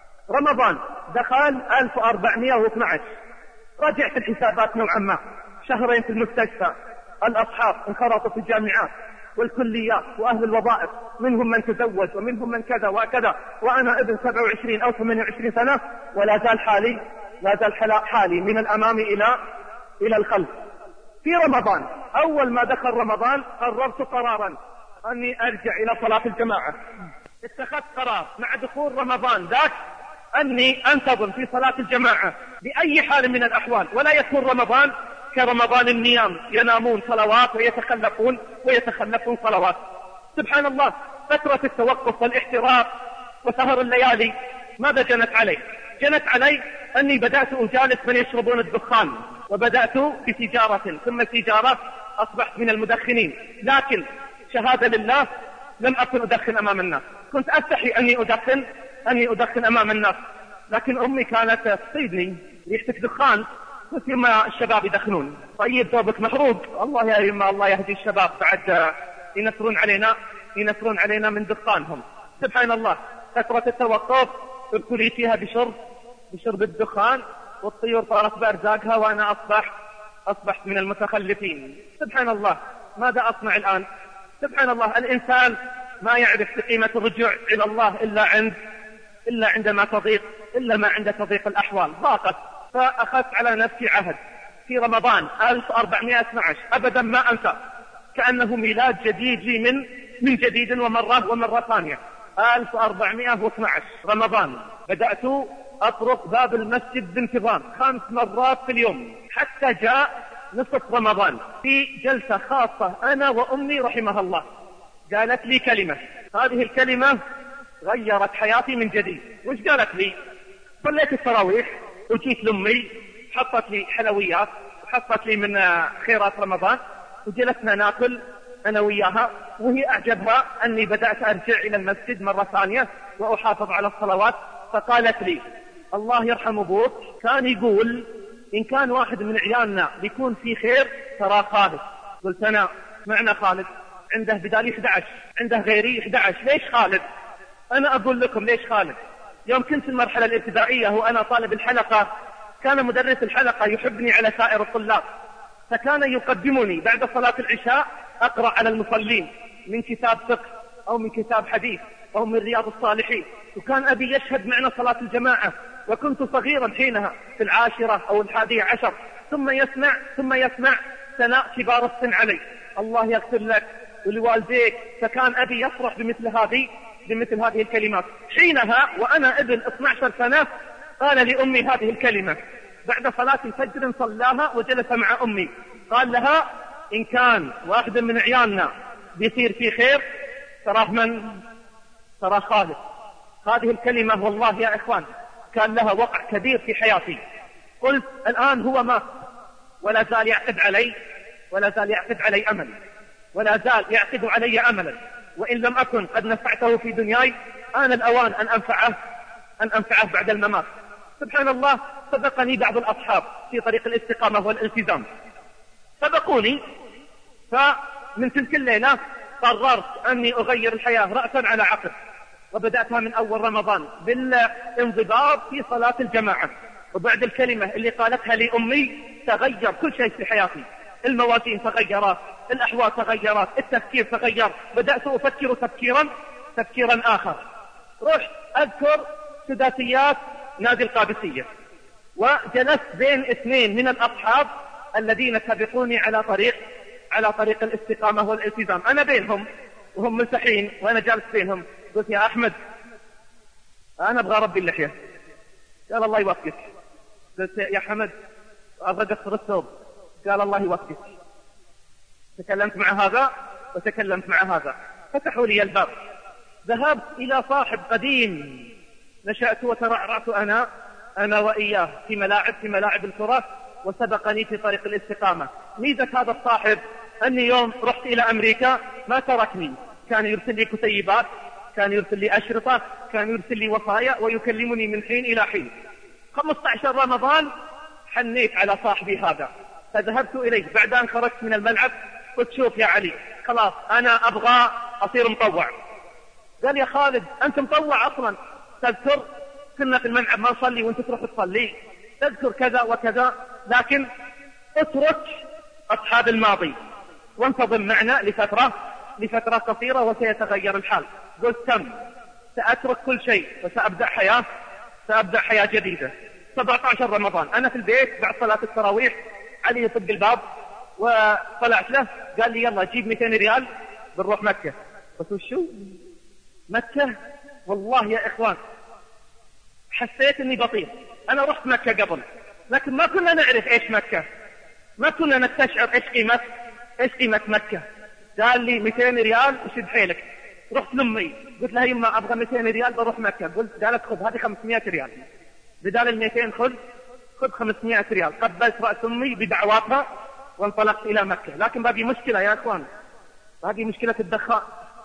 رمضان دخل ألف وأربعمائة واثني عشر، رجعت الحسابات نوعا ما، شهرين في المستشفى، الأصحاب انخرطوا في الجامعات والكليات وأهل الوظائف، منهم من تزوج ومنهم من كذا وكذا، وأنا ابن سبعة وعشرين أو ثمانية وعشرين سنة ولا زال حالي لا زال حالي من الأمام إلى إلى الخلف. في رمضان أول ما دخل رمضان قررت قرارا أني أرجع إلى صلاة الجماعة. اتخذت قرار مع دخول رمضان ذاك أني أنتظم في صلاة الجماعة بأي حال من الأحوال، ولا يكون رمضان كرمضان النيام، ينامون صلوات ويتخلفون ويتخلفون صلوات. سبحان الله، فترة التوقف والاحتراق وسهر الليالي ماذا جنت علي؟ جنت علي أني بدأت أجالس من يشربون الدخان، وبدأت بتجارة ثم تجارة، أصبحت من المدخنين. لكن شهادة لله لم أكن أدخن أمام الناس، كنت أستحي أني أدخن أني أدخن أمام الناس، لكن أمي كانت تصيدني، ريحتك دخان، مثل ما الشباب يدخنون، طيب ثوبك محروق، الله يا يما الله يهدي الشباب بعد ينثرون علينا ينثرون علينا من دخانهم. سبحان الله، فترة التوقف ابتلي فيها بشرب بشرب الدخان، والطيور طارت بأرزاقها وأنا أصبح أصبحت من المتخلفين. سبحان الله، ماذا أصنع الآن؟ سبحان الله، الإنسان ما يعرف قيمة الرجوع إلى الله إلا عند إلا عندما تضيق إلا ما عند تضيق الأحوال. ضاقت، فأخذت على نفسي عهد في رمضان ألف وأربعمائة واثني عشر أبدا ما أنسى، كأنه ميلاد جديد لي من من جديد ومرة ومرة ثانية. ألف وأربعمائة واثني عشر رمضان بدأت أطرق باب المسجد بانتظام خمس مرات في اليوم، حتى جاء نصف رمضان في جلسة خاصة أنا وأمي رحمها الله، قالت لي كلمة، هذه الكلمة غيرت حياتي من جديد. وش قالت لي؟ صليت التراويح وجيت لأمي، حطت لي حلويات وحطت لي من خيرات رمضان، وجلسنا ناكل أنا وياها، وهي أعجبها أني بدأت أرجع إلى المسجد مرة ثانية وأحافظ على الصلوات. فقالت لي الله يرحم أبوك كان يقول إن كان واحد من عيالنا بيكون في خير ترى خالد. قلت أنا معنى خالد؟ عنده بدالي أحد عشر، عنده غيري أحد عشر، ليش خالد؟ أنا أقول لكم ليش خالد. يوم كنت في المرحلة الابتدائية وأنا طالب الحلقة، كان مدرس الحلقة يحبني على سائر الطلاب، فكان يقدمني بعد صلاة العشاء أقرأ على المصلين من كتاب فقه أو من كتاب حديث أو من رياض الصالحين، وكان أبي يشهد معنا صلاة الجماعة، وكنت صغيرا حينها في العاشرة أو الحادية عشر، ثم يسمع ثم يسمع ثناء كبار السن علي، الله يغفر لك ولوالديك. فكان أبي يفرح بمثل هذه بمثل هذه الكلمات. حينها وأنا ابن اثنتي عشرة سنة قال لأمي هذه الكلمة بعد صلاة الفجر، صلاها وجلس مع أمي، قال لها إن كان واحد من عيالنا بيصير في خير تراه من ترى خالد. هذه الكلمة والله يا إخوان كان لها وقع كبير في حياتي. قلت الآن هو مات ولا زال يعقد علي ولا زال يعقد علي أمل ولا زال يعقد علي أملا، وإن لم أكن قد نفعته في دنياي آن الأوان أن أنفعه أن أنفعه بعد الممات. سبحان الله، سبقني بعض الأصحاب في طريق الاستقامة والالتزام، سبقوني، فمن تلك الليلة قررت أني أغير الحياة رأسا على عقب، وبدأتها من أول رمضان بالانضباط في صلاة الجماعة. وبعد الكلمة اللي قالتها لي أمي تغير كل شيء في حياتي، الموازين تغيرت، الأحوال تغيرت، التفكير تغير، بدأت أفكر تفكيرا تفكيرا آخر. رحت أذكر سداسيات نادي القادسية، وجلست بين اثنين من الأصحاب الذين سبقوني على طريق على طريق الاستقامة والالتزام، أنا بينهم وهم ملتحين وأنا جالس بينهم. قلت يا أحمد أنا أبغى ربي اللحية. قال الله يوفقك. قلت يا حمد أبغى أقصر الثوب. قال الله يوفقك. تكلمت مع هذا وتكلمت مع هذا، فتحوا لي الباب. ذهبت إلى صاحب قديم نشأت وترعرعت أنا أنا وإياه في ملاعب في ملاعب الكرة، وسبقني في طريق الاستقامة. ميزة هذا الصاحب أني يوم رحت إلى أمريكا ما تركني، كان يرسل لي كتيبات، كان يرسل لي أشرطة، كان يرسل لي وصايا، ويكلمني من حين إلى حين. خمسة عشر رمضان حنيت على صاحبي هذا، فذهبت إليه بعد أن خرجت من الملعب، قلت شوف يا علي خلاص أنا أبغى أصير مطوع. قال يا خالد أنت مطوع أصلا، تذكر كنا في الملعب ما نصلي وأنت تروح تصلي، تذكر كذا وكذا، لكن اترك أصحاب الماضي وانتظم معنا لفترة لفترة قصيرة وسيتغير الحال. قلت تم، سأترك كل شيء وسأبدأ حياة سأبدأ حياة جديدة. سبعة عشر رمضان أنا في البيت بعد صلاة التراويح، علي يطق الباب وطلعت له، قال لي يلا جيب مئتين ريال بنروح مكة. قلت وشو مكة؟ والله يا إخوان حسيت إني بطير. أنا رحت مكة قبل لكن ما كنا نعرف إيش مكة، ما كنا نستشعر إيش قيمة إيش قيمة مكة. قال لي مئتين ريال وشد حيلك. رحت لأمي قلت لها يما أبغى مئتين ريال بروح مكة. قلت قالت خذ هذه خمسمائة ريال، بدال المئتين خذ خذ خمسمائة ريال. قبلت رأس أمي بدعواتها وانطلقت إلى مكة. لكن باقي مشكلة يا أخوان، باقي مشكلة الدخان.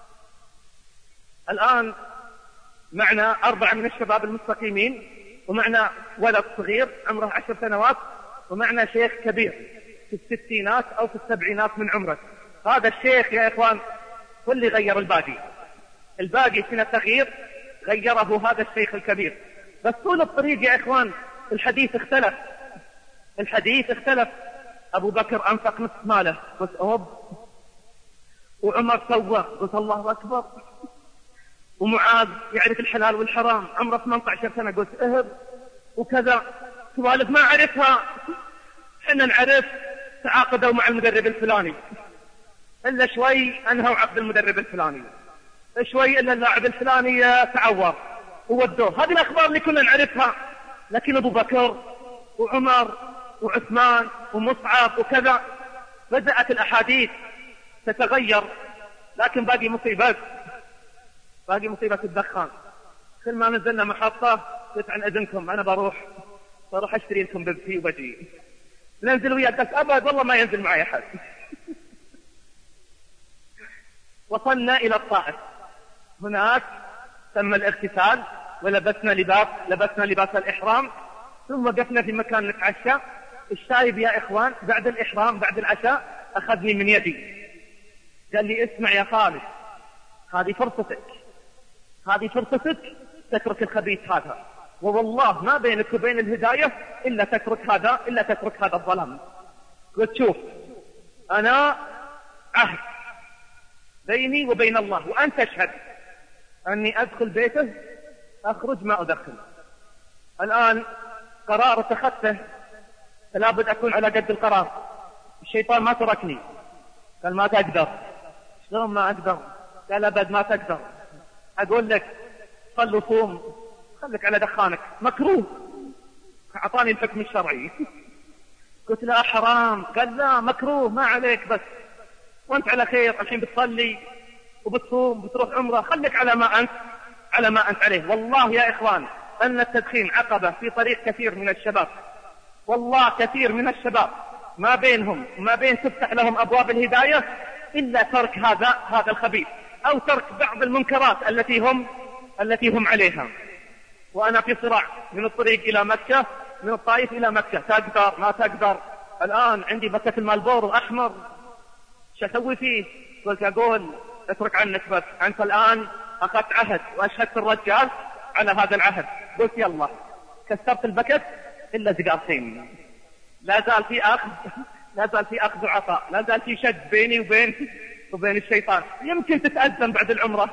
الآن معنا أربعة من الشباب المستقيمين، ومعنا ولد صغير عمره عشر سنوات، ومعنا شيخ كبير في الستينات أو في السبعينات من عمره. هذا الشيخ يا إخوان هو اللي غير الباقي، الباقي من التغيير غيره هذا الشيخ الكبير. بس طول الطريق يا إخوان الحديث اختلف، الحديث اختلف. أبو بكر أنفق نصف ماله، قلت أوب. وعمر سوى، قلت الله أكبر. ومعاذ يعرف الحلال والحرام، عمره ثمانية عشر سنة، قلت اهب. وكذا سوالف ما عرفها، حنا نعرف تعاقدوا مع المدرب الفلاني، إلا شوي أنهوا عقد المدرب الفلاني، شوي إلا اللاعب الفلاني تعور وودوه. هذه الأخبار اللي كنا نعرفها. لكن أبو بكر وعمر وعثمان ومصعب وكذا بدأت الأحاديث تتغير. لكن باقي مصيبة، باقي مصيبة الدخان. كل ما نزلنا محطة قلت عن إذنكم أنا بروح بروح أشتري لكم بيبسي وبجي. ننزل وياك، قلت أبد والله ما ينزل معي أحد. وصلنا إلى الطائف، هناك تم الاغتسال ولبسنا لباس لبسنا لباس الإحرام، ثم وقفنا في مكان نتعشى. الشايب يا إخوان بعد الإحرام بعد العشاء أخذني من يدي، قال لي اسمع يا خالد، هذه فرصتك، هذه فرصتك تترك الخبيث هذا، ووالله ما بينك وبين الهداية إلا تترك هذا إلا تترك هذا الظلام. قلت شوف أنا عهد بيني وبين الله وأنت تشهد أني أدخل بيته أخرج ما أدخل. الآن قرار اتخذته فلا بد أكون على قد القرار. الشيطان ما تركني، قال ما تقدر. شلون ما أقدر؟ قال أبد ما تقدر. أقول لك صل وصوم، خليك على دخانك، مكروه. أعطاني الحكم الشرعي. قلت لا حرام. قال لا مكروه ما عليك، بس وانت على خير، الحين بتصلي وبتصوم بتروح عمره، خليك على ما أنت على ما أنت عليه. والله يا إخوان أن التدخين عقبة في طريق كثير من الشباب، والله كثير من الشباب ما بينهم وما بين تفتح لهم أبواب الهداية إلا ترك هذا هذا الخبيث، أو ترك بعض المنكرات التي هم التي هم عليها. وأنا في صراع من الطريق إلى مكة، من الطائف إلى مكة، تقدر ما تقدر. الآن عندي بكة المالبورو أحمر، شو أسوي فيه؟ قلت أقول اترك عنك، بس أنت الآن أخذت عهد وأشهدت الرجال على هذا العهد. قلت يلا، كسرت البكت إلا زقارتين، لا زال في أخذ لا زال في أخذ وعطاء، لا زال في شد بيني وبين وبين الشيطان. يمكن تتأذن بعد العمرة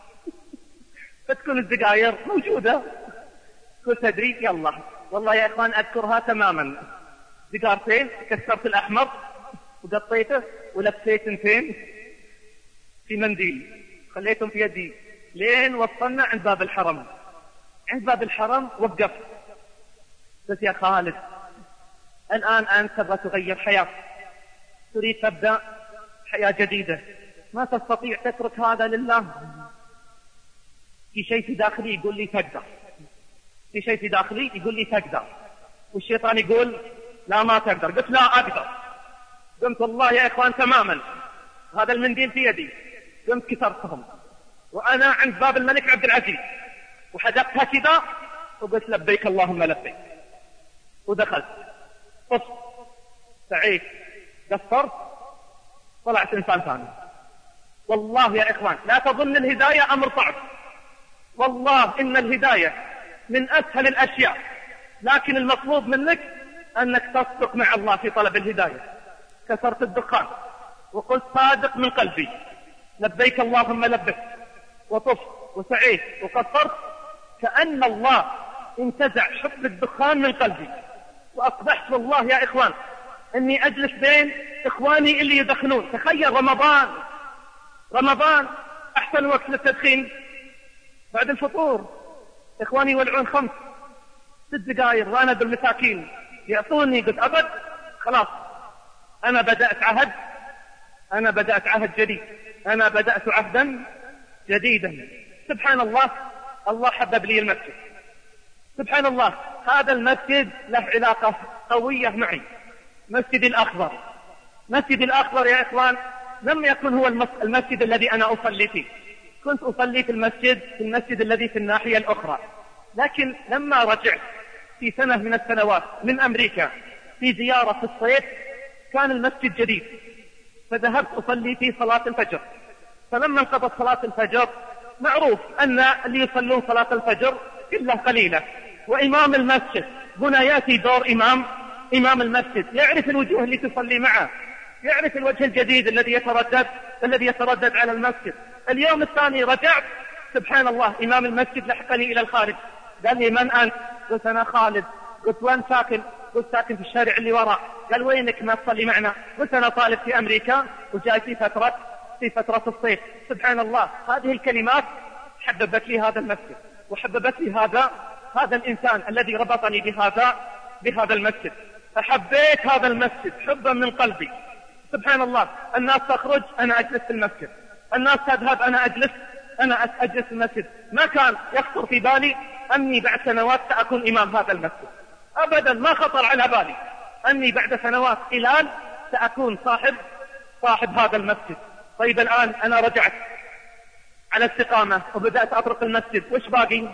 فتكون الزقاير موجودة. قلت تدري يلا، والله يا إخوان أذكرها تماما. زقارتين، كسرت الأحمر وقطيته ولبسيت انتين في منديل خليتهم في يدي لين وصلنا عند باب الحرم. عند باب الحرم وقفت، قلت يا خالد الآن أنت تبغى تغير حياة، تريد تبدأ حياة جديدة، ما تستطيع تترك هذا لله. في شيء في داخلي يقول لي تقدر، في شيء في داخلي يقول لي تقدر، والشيطان يقول لا ما تقدر. قلت لا أقدر. قمت والله يا إخوان تماما، هذا المنديل في يدي، قمت كسرتهم وأنا عند باب الملك عبد العزيز، وحدقتها كذا وقلت لبيك اللهم لبيك، ودخلت. طف سعيد قصرت طلعت إنسان ثاني. والله يا إخوان لا تظن الهداية أمر صعب، والله إن الهداية من أسهل الأشياء، لكن المطلوب منك أنك تصدق مع الله في طلب الهداية. كسرت الدخان وقلت صادق من قلبي لبيك اللهم لبيك، وطفت وسعيت وقصرت، كأن الله انتزع حب الدخان من قلبي، وأصبحت والله يا إخوان أني أجلس بين إخواني اللي يدخنون. تخيل رمضان، رمضان أحسن وقت للتدخين بعد الفطور، إخواني يولعون خمس ست دقائق وأنا بالمساكين يعطوني، قلت أبد خلاص أنا بدأت عهد، أنا بدأت عهد جديد، أنا بدأت عهدا جديدا. سبحان الله، الله حبب لي المسجد. سبحان الله، هذا المسجد له علاقة قوية معي. مسجد الأخضر، مسجد الأخضر يا إخوان لم يكن هو المسجد الذي أنا أصلي فيه، كنت أصلي في المسجد في المسجد الذي في الناحية الأخرى. لكن لما رجعت في سنة من السنوات من أمريكا في زيارة في الصيف، كان المسجد جديد، فذهبت أصلي في صلاة الفجر. فلما انقضت صلاة الفجر، معروف أن اللي يصلون صلاة الفجر إلا قليلة، وإمام المسجد هنا يأتي دور إمام إمام المسجد، يعرف الوجوه اللي تصلي معه، يعرف الوجه الجديد الذي يتردد الذي يتردد على المسجد. اليوم الثاني رجعت، سبحان الله، إمام المسجد لحقني إلى الخارج، قال لي من أنت؟ قلت أنا خالد. قلت وين ساكن؟ قلت ساكن في الشارع اللي وراء. قال وينك ما تصلي معنا؟ قلت أنا طالب في أمريكا وجاي في فترة في فترة الصيف. سبحان الله، هذه الكلمات حببت لي هذا المسجد، وحببت لي هذا هذا الإنسان الذي ربطني بهذا بهذا المسجد. فحبيت هذا المسجد حبا من قلبي. سبحان الله، الناس تخرج أنا أجلس في المسجد، الناس تذهب أنا أجلس أنا أجلس في المسجد. ما كان يخطر في بالي أني بعد سنوات سأكون إمام هذا المسجد، أبدا ما خطر على بالي أني بعد سنوات خلال سأكون صاحب صاحب هذا المسجد. طيب الآن أنا رجعت على استقامة وبدأت أطرق المسجد، وش باقي؟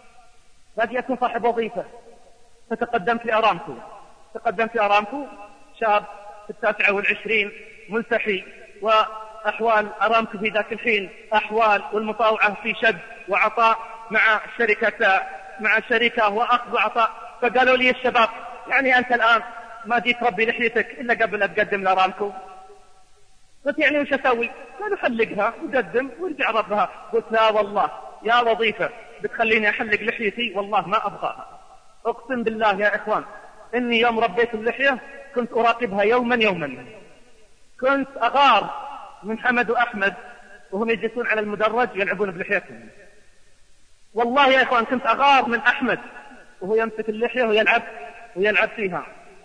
باقي أكون صاحب وظيفة. فتقدمت لأرامكو، تقدمت لأرامكو شاب في التاسعة والعشرين ملتحي، وأحوال أرامكو في ذاك الحين أحوال والمطاوعة في شد وعطاء مع الشركة مع الشركة وأخذ وعطاء. فقالوا لي الشباب يعني أنت الآن ما جيت تربي لحيتك إلا قبل أتقدم لأرامكو؟ قلت يعني وش أسوي؟ قالوا حلقها وقدم وارجع ربها. قلت لا والله يا وظيفة بتخليني أحلق لحيتي والله ما أبغاها. أقسم بالله يا إخوان إني يوم ربيت اللحية كنت أراقبها يوما يوما، كنت أغار من حمد وأحمد وهم يجلسون على المدرج يلعبون بلحيتهم. والله يا إخوان كنت أغار من أحمد وهو يمسك اللحية ويلعب ويلعب فيها،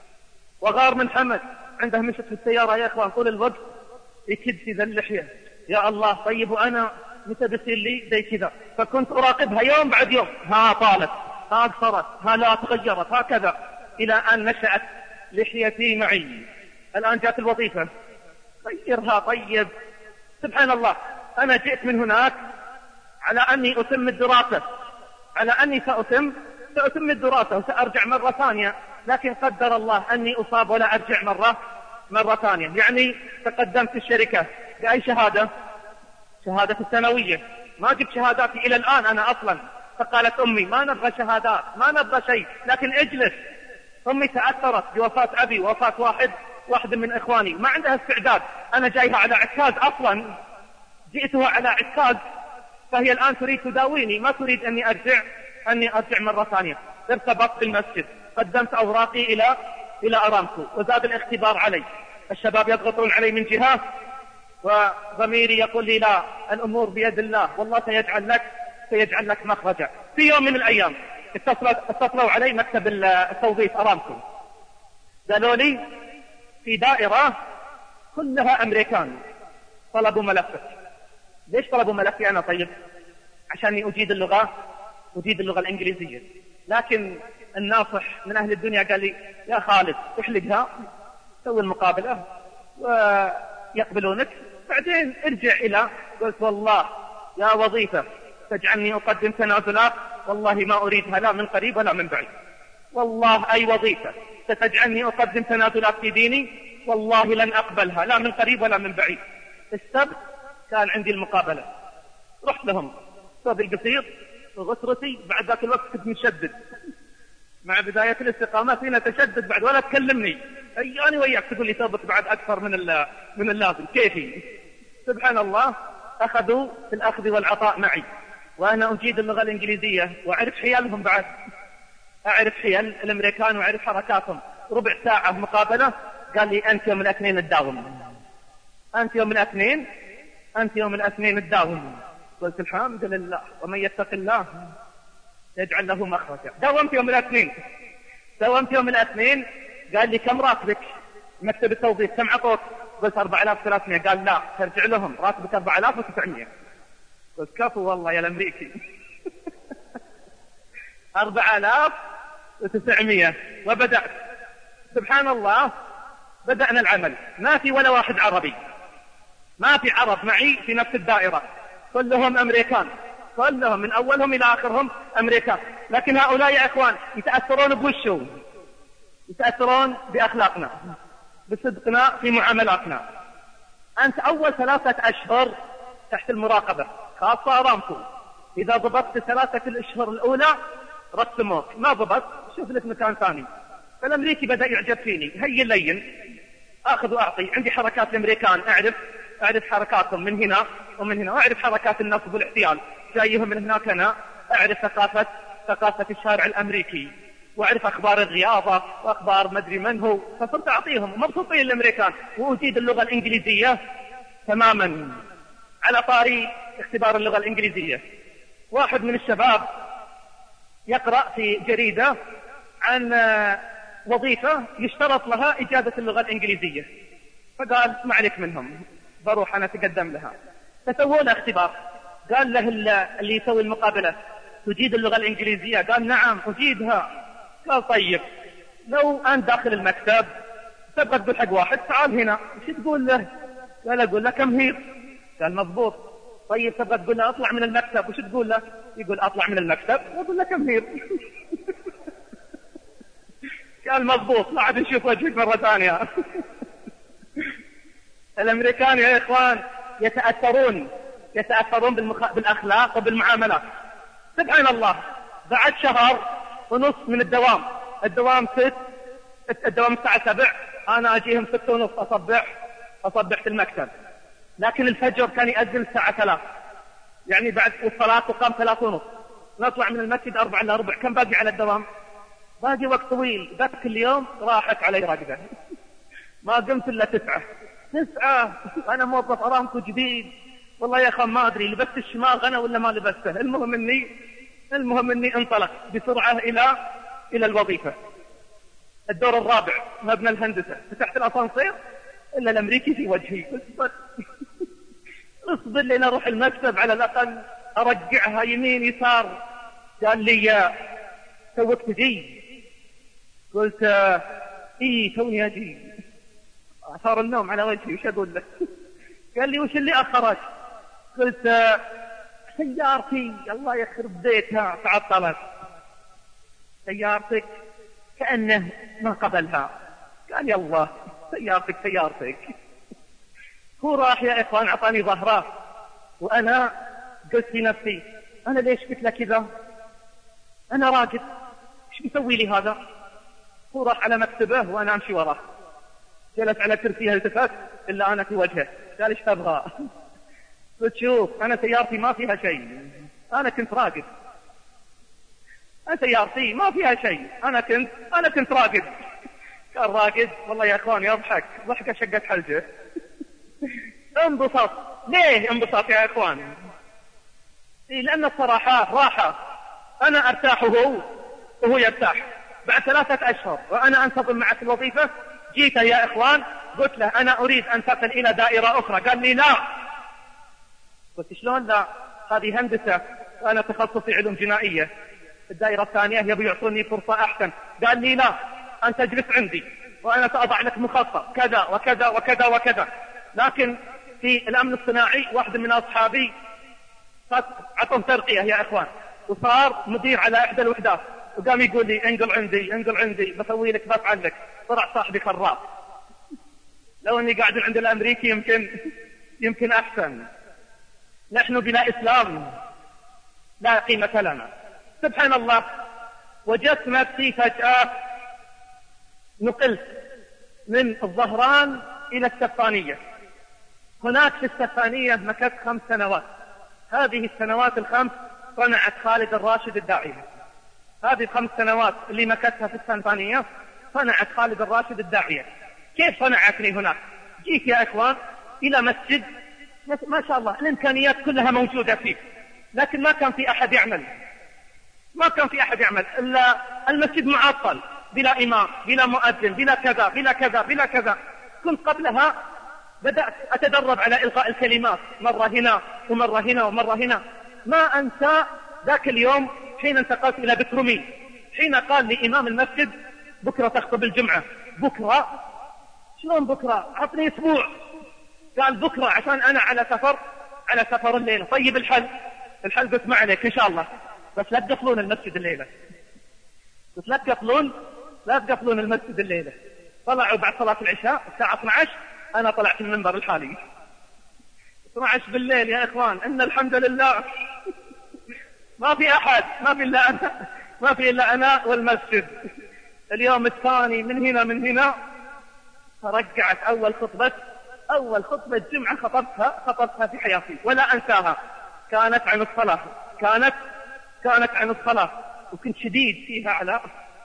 وغار من حمد عنده مشت في السيارة يا إخوان طول الوقت يكد في ذا اللحية. يا الله، طيب وأنا متى بصير لي زي كذا؟ فكنت أراقبها يوم بعد يوم، ها طالت، ها قصرت، ها لا تغيرت، هكذا إلى أن نشأت لحيتي معي. الآن جاءت الوظيفة غيرها. طيب سبحان الله، أنا جئت من هناك على أني أتم الدراسة، على أني سأتم سأتم الدراسة وسأرجع مرة ثانية، لكن قدر الله أني أصاب ولا أرجع مرة مرة ثانية. يعني تقدمت في الشركة بأي شهادة؟ شهادة الثانوية. ما جبت شهاداتي إلى الآن أنا أصلا. فقالت أمي ما نبغى شهادات، ما نبغى شيء، لكن اجلس. أمي تأثرت بوفاة أبي ووفاة واحد واحد من إخواني، ما عندها استعداد. أنا جايها على عكاز أصلا، جئتها على عكاز، فهي الآن تريد تداويني، ما تريد أني أرجع أني أرجع مرة ثانية. ارتبطت بالمسجد، قدمت أوراقي إلى إلى أرامكو، وزاد الاختبار علي. الشباب يضغطون علي من جهة، وضميري يقول لي لا، الأمور بيد الله، والله سيجعل لك سيجعل لك مخرجا. في يوم من الأيام اتصلوا علي مكتب التوظيف أرامكو، قالوا لي في دائرة كلها أمريكان طلبوا ملفك. ليش طلبوا ملفي أنا؟ طيب عشاني أجيد اللغة أجيد اللغة الإنجليزية. لكن الناصح من أهل الدنيا قال لي يا خالد احلقها، سوي المقابلة ويقبلونك، بعدين ارجع إلى. قلت والله يا وظيفة تجعلني أقدم تنازلات، والله ما أريدها لا من قريب ولا من بعيد. والله أي وظيفة ستجعلني أقدم تنازلات في ديني والله لن أقبلها، لا من قريب ولا من بعيد. السبت كان عندي المقابلة، رحت لهم صوبي القصير وغسرتي، بعد ذاك الوقت كنت مشدد مع بداية الاستقامة فينا تشدد بعد، ولا تكلمني أياني وياك تقول لي ثوبك بعد أكثر من من اللازم كيفي. سبحان الله، أخذوا في الأخذ والعطاء معي، وأنا أجيد اللغة الإنجليزية وأعرف حيالهم بعد، أعرف حيال الأمريكان وأعرف حركاتهم. ربع ساعة مقابلة قال لي أنت يوم الاثنين تداوم، أنت يوم الاثنين أنت يوم الاثنين تداوم. قلت الحمد لله، ومن يتق الله يجعل له مخرجا. داومت يوم الاثنين داومت يوم الاثنين قال لي كم راتبك مكتب التوظيف، كم عطوك؟ قلت أربعة آلاف وثلاثمائة. قال لا، ترجع لهم راتبك أربعة آلاف وتسعمائة. قلت كفو والله يا الأمريكي. أربعة آلاف وتسعمائة. وبدأت سبحان الله، بدأنا العمل. ما في ولا واحد عربي، ما في عرب معي في نفس الدائرة، كلهم أمريكان، كلهم من أولهم إلى آخرهم أمريكان. لكن هؤلاء يا إخوان يتأثرون بوشو، يتأثرون بأخلاقنا، بصدقنا في معاملاتنا. أنت أول ثلاثة أشهر تحت المراقبة، خاصة أرامكو. إذا ضبطت ثلاثة الأشهر الأولى رسموك، ما ضبط شوف لك مكان ثاني. فالأمريكي بدأ يعجب فيني، هي لين أخذ وأعطي. عندي حركات الأمريكان، أعرف أعرف حركاتهم من هنا ومن هنا، وأعرف حركات النصب والاحتيال جايهم من هناك. أنا أعرف ثقافة ثقافة الشارع الأمريكي، وأعرف أخبار الرياضة وأخبار مدري من هو. فصرت أعطيهم، مبسوطين الأمريكان. وأجيد اللغة الإنجليزية تماما. على طاري اختبار اللغة الإنجليزية، واحد من الشباب يقرأ في جريدة عن وظيفة يشترط لها إجازة اللغة الإنجليزية، فقال ما عليك منهم، بروح أنا أتقدم لها. فسووا له اختبار، قال له اللي يسوي المقابلة تجيد اللغة الإنجليزية؟ قال نعم أجيدها. قال طيب لو أنت داخل المكتب تبغى تقول حق واحد تعال هنا، وش تقول له؟ قال أقول له كم هير. قال مضبوط. طيب تبغى تقول له أطلع من المكتب، وش تقول له؟ يقول أطلع من المكتب وأقول له كم هير. قال مضبوط، لا عاد نشوف وجهك مرة ثانية. الأمريكان يا إخوان يتأثرون يتأثرون بالمخ... بالأخلاق وبالمعاملات. سبحان الله، بعد شهر ونص من الدوام، الدوام ست الدوام الساعة سبع، أنا أجيهم ست ونص أصبح أصبح في المكتب. لكن الفجر كان يأذن الساعة ثلاث، يعني بعد الصلاة تقام ثلاث ونص، نطلع من المسجد أربع إلا ربع. كم باقي على الدوام؟ باقي وقت طويل. ذاك اليوم راحت علي رقدة، ما قمت إلا تسعة تسعة. أنا موظف أرامكو جديد، والله يا أخي ما أدري لبست الشماغ أنا ولا ما لبسته. المهم إني المهم إني انطلق بسرعة إلى إلى الوظيفة. الدور الرابع مبنى الهندسة، فتحت الأسانسير إلا الأمريكي في وجهي. اصبر اصبر لين أروح المكتب على الأقل أرجعها يمين يسار. قال لي توك تجي؟ قلت إيه توني أجي. أثار النوم على وجهي، وش أقول لك؟ قال لي وش اللي أخرج؟ قلت سيارتي الله يخرب بيتها تعطلت. سيارتك؟ كأنه ما قبلها. قال يا الله سيارتك سيارتك. هو راح يا إخوان أعطاني ظهره، وأنا قلت في نفسي أنا ليش قلت له كذا؟ أنا راقد، إيش بيسوي لي هذا؟ هو راح على مكتبه وأنا أمشي وراه، جلس على كرسيه التفت إلا أنا في وجهه. قال إيش تبغى؟ قلت شوف أنا سيارتي ما فيها شيء، أنا كنت راقد. أنا سيارتي ما فيها شيء، أنا كنت أنا كنت راقد. قال راقد؟ والله يا إخوان يضحك ضحكة شقت حلجه. انبسط. ليه انبسط يا إخوان؟ لأن الصراحة راحة، أنا أرتاح وهو وهو يرتاح. بعد ثلاثة أشهر وأنا أنتظم معك الوظيفة، جيت يا إخوان قلت له أنا أريد أن أنتقل إلى دائرة أخرى. قال لي لا. قلت شلون لا؟ هذه هندسة وأنا تخصصي علوم جنائية. الدائرة الثانية يبي يعطوني فرصة أحسن. قال لي لا، أنت اجلس عندي وأنا سأضع لك مخطط كذا وكذا وكذا وكذا. لكن في الأمن الصناعي واحد من أصحابي عطهم ترقية يا إخوان، وصار مدير على إحدى الوحدات. وقام يقول لي انقل عندي انقل عندي بسوي لك بفعل لك. طلع صاحبي خراف. لو اني قاعد عند الامريكي يمكن يمكن احسن. نحن بلا اسلام لا قيمة لنا. سبحان الله، وجدت نفسي فجأة نقلت من الظهران الى السفانية. هناك في السفانية مكثت خمس سنوات. هذه السنوات الخمس صنعت خالد الراشد الداعية. هذه الخمس سنوات اللي مكثتها في السفانية صنعت خالد الراشد الداعية. كيف صنعتني هناك؟ جيت يا اخوان الى مسجد ما شاء الله الامكانيات كلها موجودة فيه، لكن ما كان في احد يعمل. ما كان في احد يعمل الا المسجد معطل، بلا امام، بلا مؤذن، بلا كذا بلا كذا بلا كذا. كنت قبلها بدأت اتدرب على القاء الكلمات، مرة هنا ومرة هنا ومرة هنا. ما انسى ذاك اليوم حين انتقلت الى بكرمي، حين قال لي امام المسجد بكرة تخطب الجمعة. بكرة؟ شلون بكرة؟ عطني اسبوع. قال بكرة عشان انا على سفر على سفر الليلة. طيب الحل الحل قلت ما عليك ان شاء الله، بس لا تقفلون المسجد الليلة. بس لا تقفلون لا تقفلون المسجد الليلة. طلعوا بعد صلاة العشاء الساعة اثني عشر، انا طلعت من المنبر الحالي اثني عشر بالليل. يا اخوان ان الحمد لله ما في احد، ما في الا انا، ما في الا انا والمسجد. اليوم الثاني من هنا من هنا فرجعت اول خطبة اول خطبة جمعة خطبتها خطبتها في حياتي ولا انساها. كانت عن الصلاة كانت كانت عن الصلاة وكنت شديد فيها على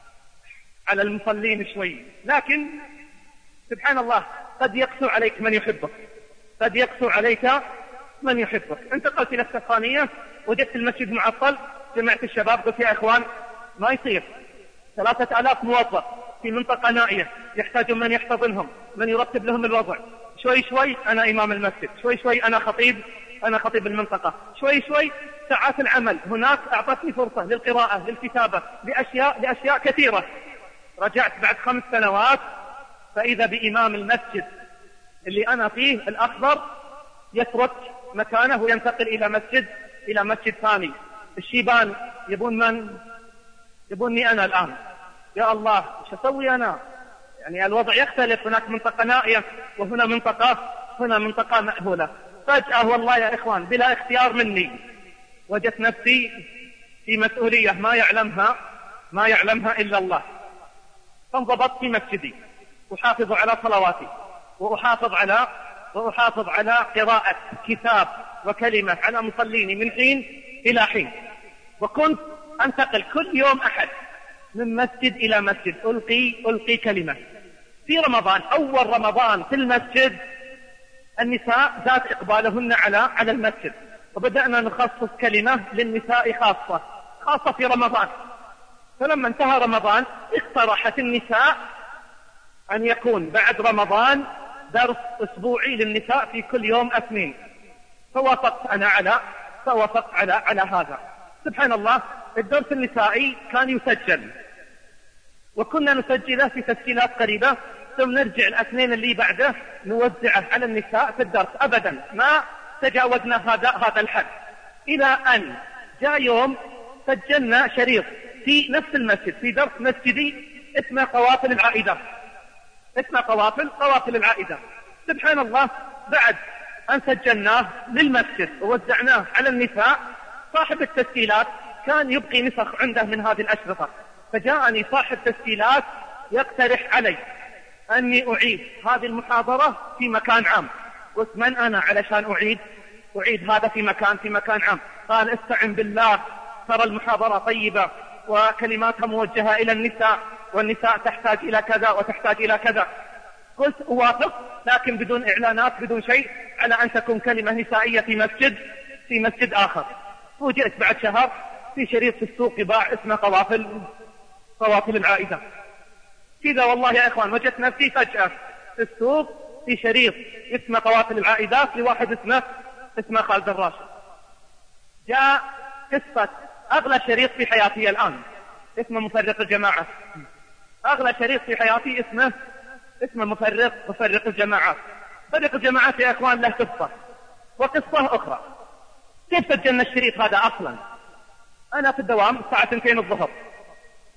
على المصلين شوي. لكن سبحان الله قد يقسو عليك من يحبك، قد يقسو عليك من يحبك. انتقلت الى السفانية، وجدت المسجد معطل. جمعت الشباب قلت يا اخوان ما يصير، ثلاثة الاف موظف في منطقة نائية يحتاجون من يحتضنهم، من يرتب لهم الوضع. شوي شوي انا امام المسجد، شوي شوي انا خطيب انا خطيب المنطقة، شوي شوي ساعات العمل هناك اعطتني فرصة للقراءة للكتابة لاشياء لاشياء كثيرة. رجعت بعد خمس سنوات فاذا بامام المسجد اللي انا فيه الاخضر يترك مكانه وينتقل الى مسجد الى مسجد ثاني. الشيبان يبون من يبوني انا الان. يا الله ايش اسوي انا؟ يعني الوضع يختلف، هناك منطقة نائية وهنا منطقة هنا منطقة مأهولة. فجأة والله يا اخوان بلا اختيار مني وجدت نفسي في مسؤولية ما يعلمها ما يعلمها الا الله. فانضبطت في مسجدي، احافظ على صلواتي، واحافظ على واحافظ على قراءة كتاب وكلمة على مصليني من حين الى حين. وكنت انتقل كل يوم احد من مسجد الى مسجد القي القي كلمة. في رمضان اول رمضان في المسجد النساء ذات اقبالهن على على المسجد، وبدأنا نخصص كلمة للنساء خاصة خاصة في رمضان. فلما انتهى رمضان اقترحت النساء أن يكون بعد رمضان درس أسبوعي للنساء في كل يوم اثنين. فوافقت أنا على فوافقت على على هذا. سبحان الله الدرس النسائي كان يسجل، وكنا نسجله في تسجيلات قريبة، ثم نرجع الاثنين اللي بعده نوزعه على النساء في الدرس. أبدا ما تجاوزنا هذا هذا الحد، إلى أن جاء يوم سجلنا شريط في نفس المسجد في درس مسجدي اسمه قوافل العائدة اسمه قوافل قوافل العائدة. سبحان الله بعد أن سجلناه للمسجد ووزعناه على النساء، صاحب التسجيلات كان يبقي نسخ عنده من هذه الأشرطة. فجاءني صاحب تسجيلات يقترح علي أني أعيد هذه المحاضرة في مكان عام. قلت من أنا علشان أعيد أعيد هذا في مكان في مكان عام؟ قال استعن بالله، ترى المحاضرة طيبة وكلماتها موجهة إلى النساء، والنساء تحتاج إلى كذا وتحتاج إلى كذا. قلت أوافق، لكن بدون إعلانات بدون شيء، على أن تكون كلمة نسائية في مسجد في مسجد آخر. وجئت بعد شهر في شريط في السوق يباع اسمه قوافل قوافل العائدة. كذا والله يا إخوان وجدت نفسي فجأة في السوق في شريط اسمه قوافل العائدات لواحد اسمه اسمه خالد الراشد. جاء قصة أغلى شريط في حياتي الآن اسمه مفرق الجماعة. أغلى شريط في حياتي اسمه اسمه مفرق مفرق الجماعات. مفرق الجماعات يا إخوان له قصة وقصة أخرى. كيف سجلنا الشريط هذا أصلا؟ أنا في الدوام الساعة اثنتين الظهر،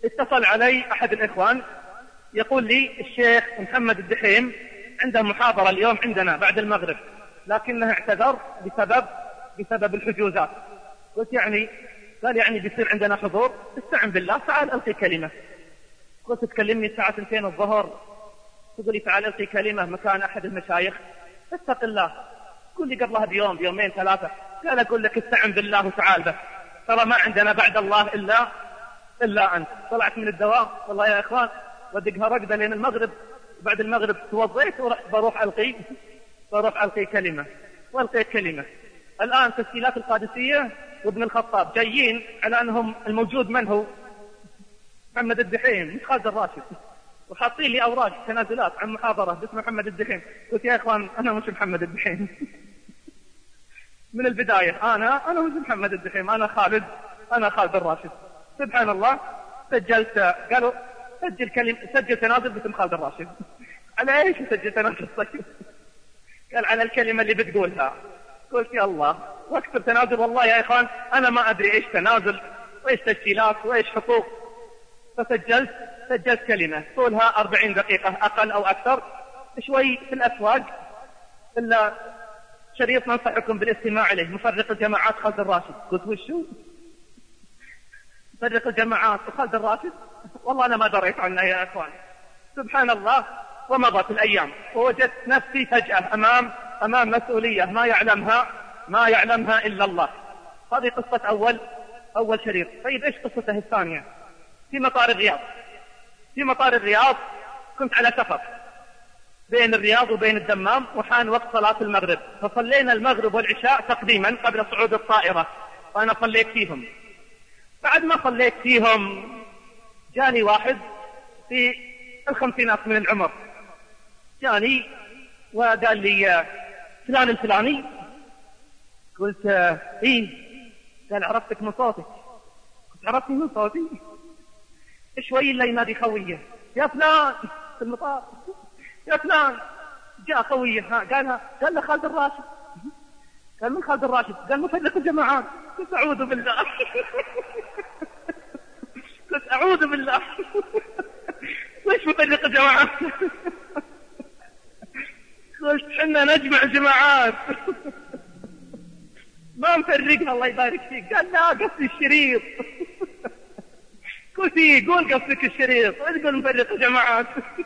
اتصل علي أحد الإخوان يقول لي الشيخ محمد الدحيم عنده محاضرة اليوم عندنا بعد المغرب، لكنه اعتذر بسبب بسبب الحجوزات. قلت يعني؟ قال يعني بيصير عندنا حضور. استعن بالله، تعال ألقي كلمة. قلت تكلمني الساعة اثنتين الظهر تقول لي تعال ألقي كلمة مكان أحد المشايخ؟ اتق الله. قل لي قبلها بيوم بيومين ثلاثة. قال أقول لك استعن بالله وتعال بس، ترى ما عندنا بعد الله إلا إلا أنت. طلعت من الدوام والله يا إخوان ودقها رقدة لين المغرب، بعد المغرب توضيت ورحت بروح ألقي بروح ألقي كلمة وألقيت كلمة. الآن تسجيلات القادسية وابن الخطاب جايين على أنهم الموجود من هو؟ محمد الدحيم مش خالد الراشد، وحاطين لي أوراق تنازلات عن محاضرة باسم محمد الدحيم. قلت يا إخوان أنا مش محمد الدحيم من البداية، أنا أنا مش محمد الدحيم، أنا خالد أنا خالد الراشد. سبحان الله. سجلت، قالوا سجل كلمة سجل تنازل باسم خالد الراشد. على ايش سجل تنازل؟ طيب قال على الكلمة اللي بتقولها. قلت يا الله واكتب تنازل. والله يا اخوان انا ما ادري ايش تنازل وايش تسجيلات وايش حقوق. فسجلت سجلت كلمة طولها أربعين دقيقة اقل او اكثر، شوي في الاسواق الا شريط ننصحكم بالاستماع اليه، مفرق الجماعات خالد الراشد. قلت وشو مفرق الجماعات وخالد الراشد؟ والله أنا ما دريت عنه يا أخوان. سبحان الله. ومضت الأيام ووجدت نفسي فجأة أمام أمام مسؤولية ما يعلمها ما يعلمها إلا الله. هذه قصة أول أول شريط. طيب إيش قصته الثانية؟ في مطار الرياض في مطار الرياض كنت على سفر بين الرياض وبين الدمام، وحان وقت صلاة المغرب، فصلينا المغرب والعشاء تقديما قبل صعود الطائرة، وأنا صليت فيهم. بعد ما صليت فيهم جاني واحد في الخمسينات من العمر، جاني وقال لي فلان الفلاني. قلت ايه. قال عرفتك من صوتك. قلت عرفتني من صوتي؟ شوي اللي ينادي خويه يا فلان في المطار، يا فلان. جاء خويه قالها قال له خالد الراشد. قال من خالد الراشد؟ قال مفرق الجماعات. قلت اعوذ بالله قلت اعوذ بالله ليش مفرق الجماعات؟ قلت حنا نجمع جماعات ما نفرقها الله يبارك فيك. قال لا قصدي الشريط. قلت ايه قول قصدك الشريط تقول مفرق جماعات.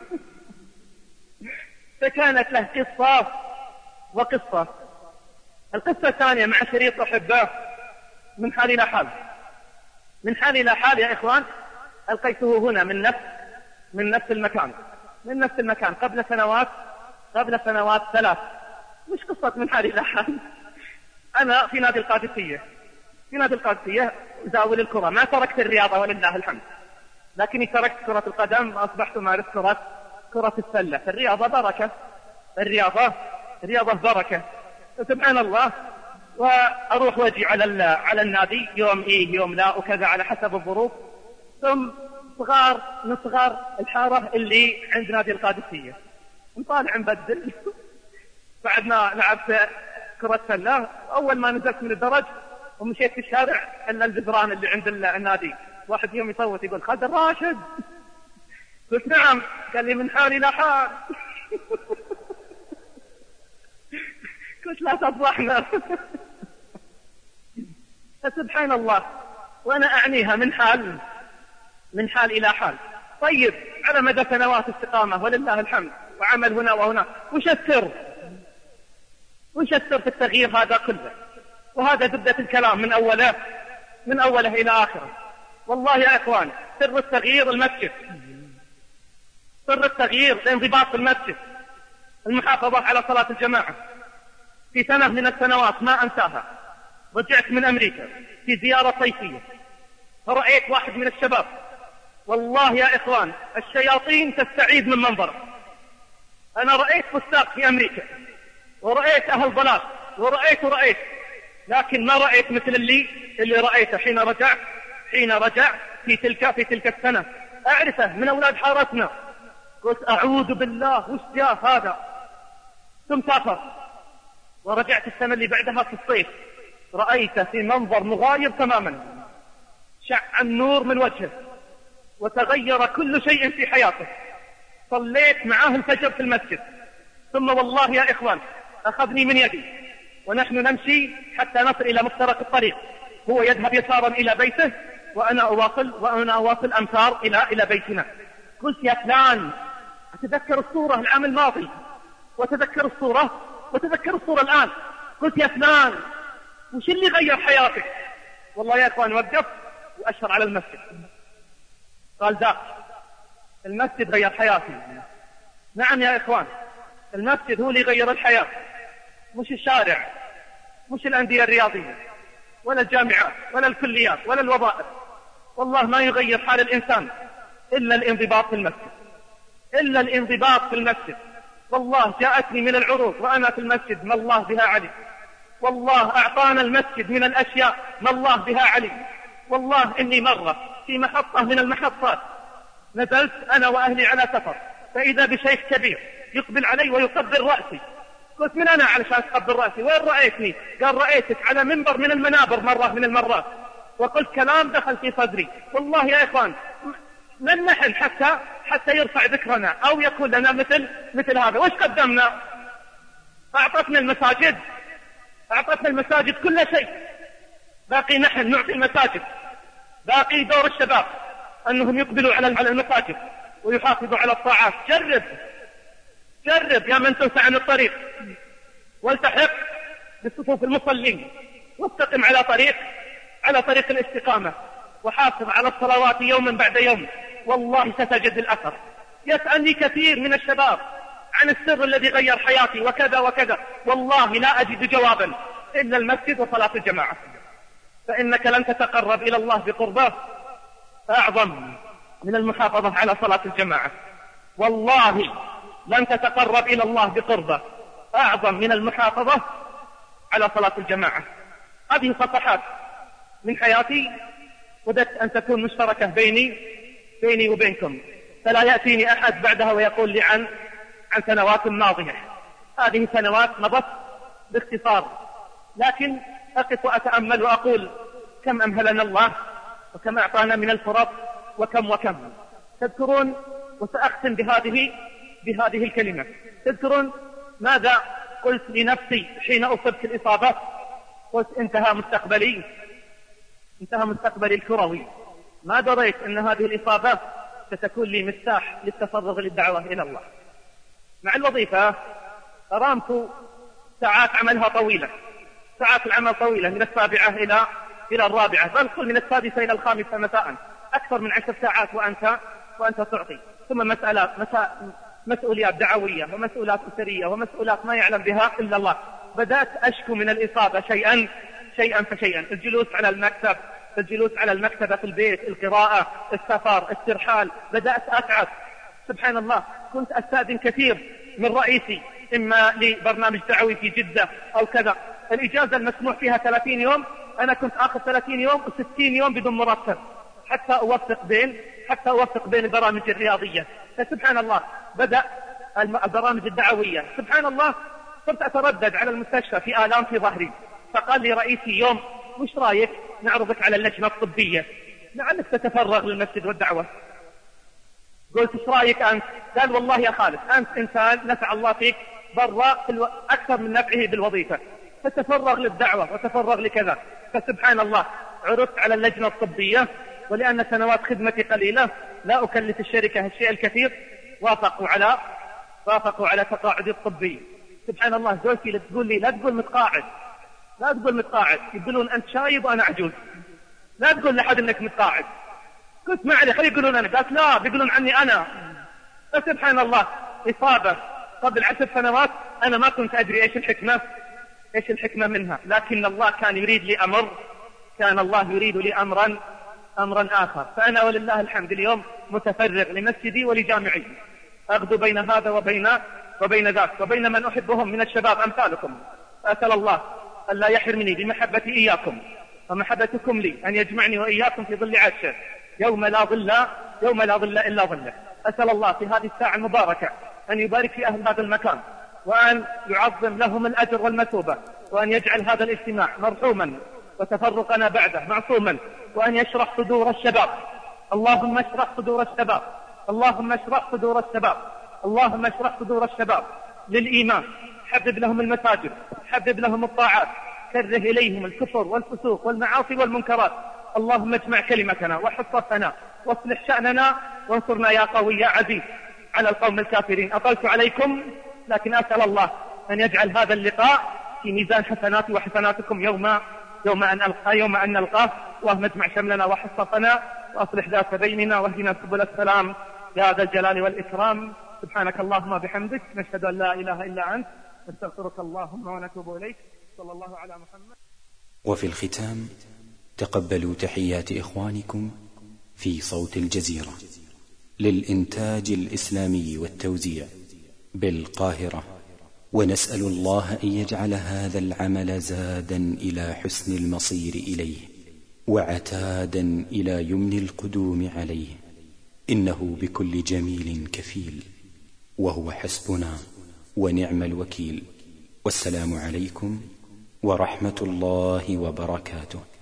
فكانت له قصة وقصة. القصة الثانية مع شريط أحباه من حال إلى حال. من حال إلى حال يا إخوان ألقيته هنا من نفس من نفس المكان من نفس المكان قبل سنوات قبل سنوات ثلاث. مش قصة من حال إلى حال. أنا في نادي القادسية في نادي القادسية زاول الكرة. ما تركت الرياضة ولله الحمد، لكني تركت كرة القدم وأصبحت أمارس كرة كرة السلة. الرياضة بركة الرياضة الرياضة بركة سبحان الله. وأروح واجي على على النادي يوم إيه يوم لا وكذا على حسب الظروف. ثم صغار من صغار الحارة اللي عند نادي القادسية نطالع نبدل. بعدنا لعبت كرة سلة. أول ما نزلت من الدرج ومشيت في الشارع إلا الجدران اللي عند النادي واحد يوم يصوت يقول خالد الراشد. قلت نعم. قال لي من حال إلى حال. قلت لا تفضحنا. فسبحان الله. وأنا أعنيها من حال من حال إلى حال. طيب على مدى سنوات استقامة ولله الحمد وعمل هنا وهنا. وش السر وش السر في التغيير هذا كله؟ وهذا زبدة الكلام من أوله من أوله إلى آخره. والله يا إخوان سر التغيير المسجد. سر التغيير الانضباط في المسجد، المحافظة على صلاة الجماعة. في سنة من السنوات ما أنساها رجعت من أمريكا في زيارة صيفية، فرأيت واحد من الشباب. والله يا إخوان الشياطين تستعيذ من منظره. أنا رأيت فساق في أمريكا ورأيت أهل ضلال ورأيت ورأيت لكن ما رأيت مثل اللي اللي رأيته حين رجع حين رجع في تلك في تلك السنة. أعرفه من أولاد حارتنا. قلت أعوذ بالله وش جاء هذا. ثم سافر ورجعت السنة اللي بعدها في الصيف، رأيته في منظر مغاير تماما. شع النور من وجهه وتغير كل شيء في حياته. صليت معاه الفجر في المسجد، ثم والله يا إخوان أخذني من يدي ونحن نمشي حتى نصل إلى مفترق الطريق، هو يذهب يسارا إلى بيته وأنا أواصل وأنا أواصل أمتار إلى إلى بيتنا. قلت يا فلان، أتذكر الصورة العام الماضي وتذكر الصورة وتذكر الصورة الآن. قلت يا فلان، وش اللي غير حياتك؟ والله يا إخوان وقف وأشهر على المسجد. قال ذاك المسجد غير حياتي. نعم يا إخوان، المسجد هو اللي غير الحياة، مش الشارع، مش الأندية الرياضية ولا الجامعات ولا الكليات ولا الوظائف. والله ما يغير حال الإنسان إلا الانضباط في المسجد، إلا الانضباط في المسجد. والله جاءتني من العروض وأنا في المسجد ما الله بها علي. والله أعطانا المسجد من الأشياء ما الله بها علي. والله إني مرة في محطة من المحطات نزلت أنا وأهلي على سفر، فإذا بشيخ كبير يقبل علي ويقبل رأسي. قلت من أنا علشان تقبل رأسي؟ وين رأيتني؟ قال رأيتك على منبر من المنابر مرة من المرات. وقلت كلام دخل في صدري. والله يا إخوان من نحن حتى حتى يرفع ذكرنا أو يكون لنا مثل مثل هذا؟ وش قدمنا؟ أعطتنا المساجد، أعطتنا المساجد كل شيء، باقي نحن نعطي المساجد. باقي دور الشباب أنهم يقبلوا على المساجد ويحافظوا على الطاعات. جرب جرب يا من تنسى عن الطريق، والتحق بصفوف المصلين، واستقم على طريق على طريق الاستقامة، وحافظ على الصلوات يوما بعد يوم، والله ستجد الأثر. يسألني كثير من الشباب عن السر الذي غير حياتي وكذا وكذا، والله لا أجد جوابا إلا المسجد وصلاة الجماعة. فإنك لن تتقرب إلى الله بقربه أعظم من المحافظة على صلاة الجماعة. والله لن تتقرب إلى الله بقربه أعظم من المحافظة على صلاة الجماعة. هذه صفحات من حياتي وددت أن تكون مشتركة بيني بيني وبينكم، فلا يأتيني أحد بعدها ويقول لي عن عن سنوات ماضية. هذه سنوات مضت باختصار، لكن أقف وأتأمل وأقول كم أمهلنا الله وكم أعطانا من الفرص وكم وكم. تذكرون، وسأختم بهذه بهذه الكلمة، تذكرون ماذا قلت لنفسي حين أصبت الإصابة؟ قلت انتهى مستقبلي، انتهى مستقبلي الكروي. ما دريت أن هذه الإصابة ستكون لي مفتاح للتفرغ للدعوة إلى الله. مع الوظيفة أرامكو ساعات عملها طويلة، ساعات العمل طويلة من السابعة إلى إلى الرابعة، بل قل من السادسة إلى الخامسة مساء، أكثر من عشر ساعات وأنت وأنت تعطي. ثم مسألة مسا... مسؤوليات دعوية ومسؤولات أسرية ومسؤولات ما يعلم بها إلا الله. بدأت أشكو من الإصابة شيئا شيئا فشيئا، الجلوس على المكتب، الجلوس على المكتبة في البيت، القراءة، السفر، الترحال. بدأت أتعب سبحان الله. كنت أستأذن كثير من رئيسي، إما لبرنامج دعوي في جدة أو كذا، الإجازة المسموح فيها ثلاثين يوم، أنا كنت آخذ ثلاثين يوم وستين يوم بدون مرتب حتى أوفق بين حتى أوفق بين البرامج الرياضية. فسبحان الله بدأ البرامج الدعوية. سبحان الله صرت أتردد على المستشفى في آلام في ظهري، فقال لي رئيسي يوم وش رأيك نعرضك على اللجنة الطبية لعلك تتفرغ للمسجد والدعوة. قلت ايش رأيك أنت؟ قال والله يا خالد أنت إنسان نفع الله فيك برا الو... أكثر من نفعه بالوظيفة، فتفرغ للدعوة وتفرغ لكذا. فسبحان الله عرضت على اللجنة الطبية، ولأن سنوات خدمتي قليلة لا أكلف الشركة الشيء الكثير، وافقوا على وافقوا على تقاعدي الطبي. سبحان الله زوجتي لا تقول لي لا تقول متقاعد، لا تقول متقاعد، يقولون أنت شايب وأنا عجوز، لا تقول لحد أنك متقاعد. قلت ما علي خلي يقولون أنا، قالت لا بيقولون عني أنا. فسبحان الله إصابة قبل عشر سنوات أنا ما كنت أدري إيش الحكمة إيش الحكمة منها، لكن الله كان يريد لي أمر، كان الله يريد لي أمرا أمرا آخر. فأنا ولله الحمد اليوم متفرغ لمسجدي ولجامعي، أغدو بين هذا وبين وبين ذاك وبين من أحبهم من الشباب أمثالكم. أسأل الله أن لا يحرمني بمحبتي إياكم ومحبتكم لي، أن يجمعني وإياكم في ظل عرشه يوم لا ظل يوم لا ظل إلا ظله. أسأل الله في هذه الساعة المباركة أن يبارك في أهل هذا المكان، وأن يعظم لهم الأجر والمثوبة، وأن يجعل هذا الاجتماع مرحوما وتفرقنا بعده معصوما، وأن يشرح صدور الشباب اللهم اشرح صدور الشباب، اللهم اشرح صدور الشباب، اللهم اشرح صدور الشباب للإيمان، حبب لهم المساجد، حبب لهم الطاعات، كره إليهم الكفر والفسوق والمعاصي والمنكرات. اللهم اجمع كلمتنا وحط صفنا واصلح شأننا وانصرنا يا قوي يا عزيز على القوم الكافرين. أطلت عليكم، لكن أسأل الله أن يجعل هذا اللقاء في ميزان حسناتي وحسناتكم يوم يوم أن ألقى يوم أن نلقاه. اللهم اجمع شملنا وحصتنا وأصلح ذات بيننا واهدنا سبل السلام يا ذا الجلال والإكرام. سبحانك اللهم وبحمدك، نشهد أن لا إله إلا أنت، نستغفرك اللهم ونتوب إليك. صلى الله على محمد. وفي الختام تقبلوا تحيات إخوانكم في صوت الجزيرة للإنتاج الإسلامي والتوزيع بالقاهرة، ونسأل الله أن يجعل هذا العمل زادا إلى حسن المصير إليه وعتادا إلى يمن القدوم عليه، إنه بكل جميل كفيل، وهو حسبنا ونعم الوكيل. والسلام عليكم ورحمة الله وبركاته.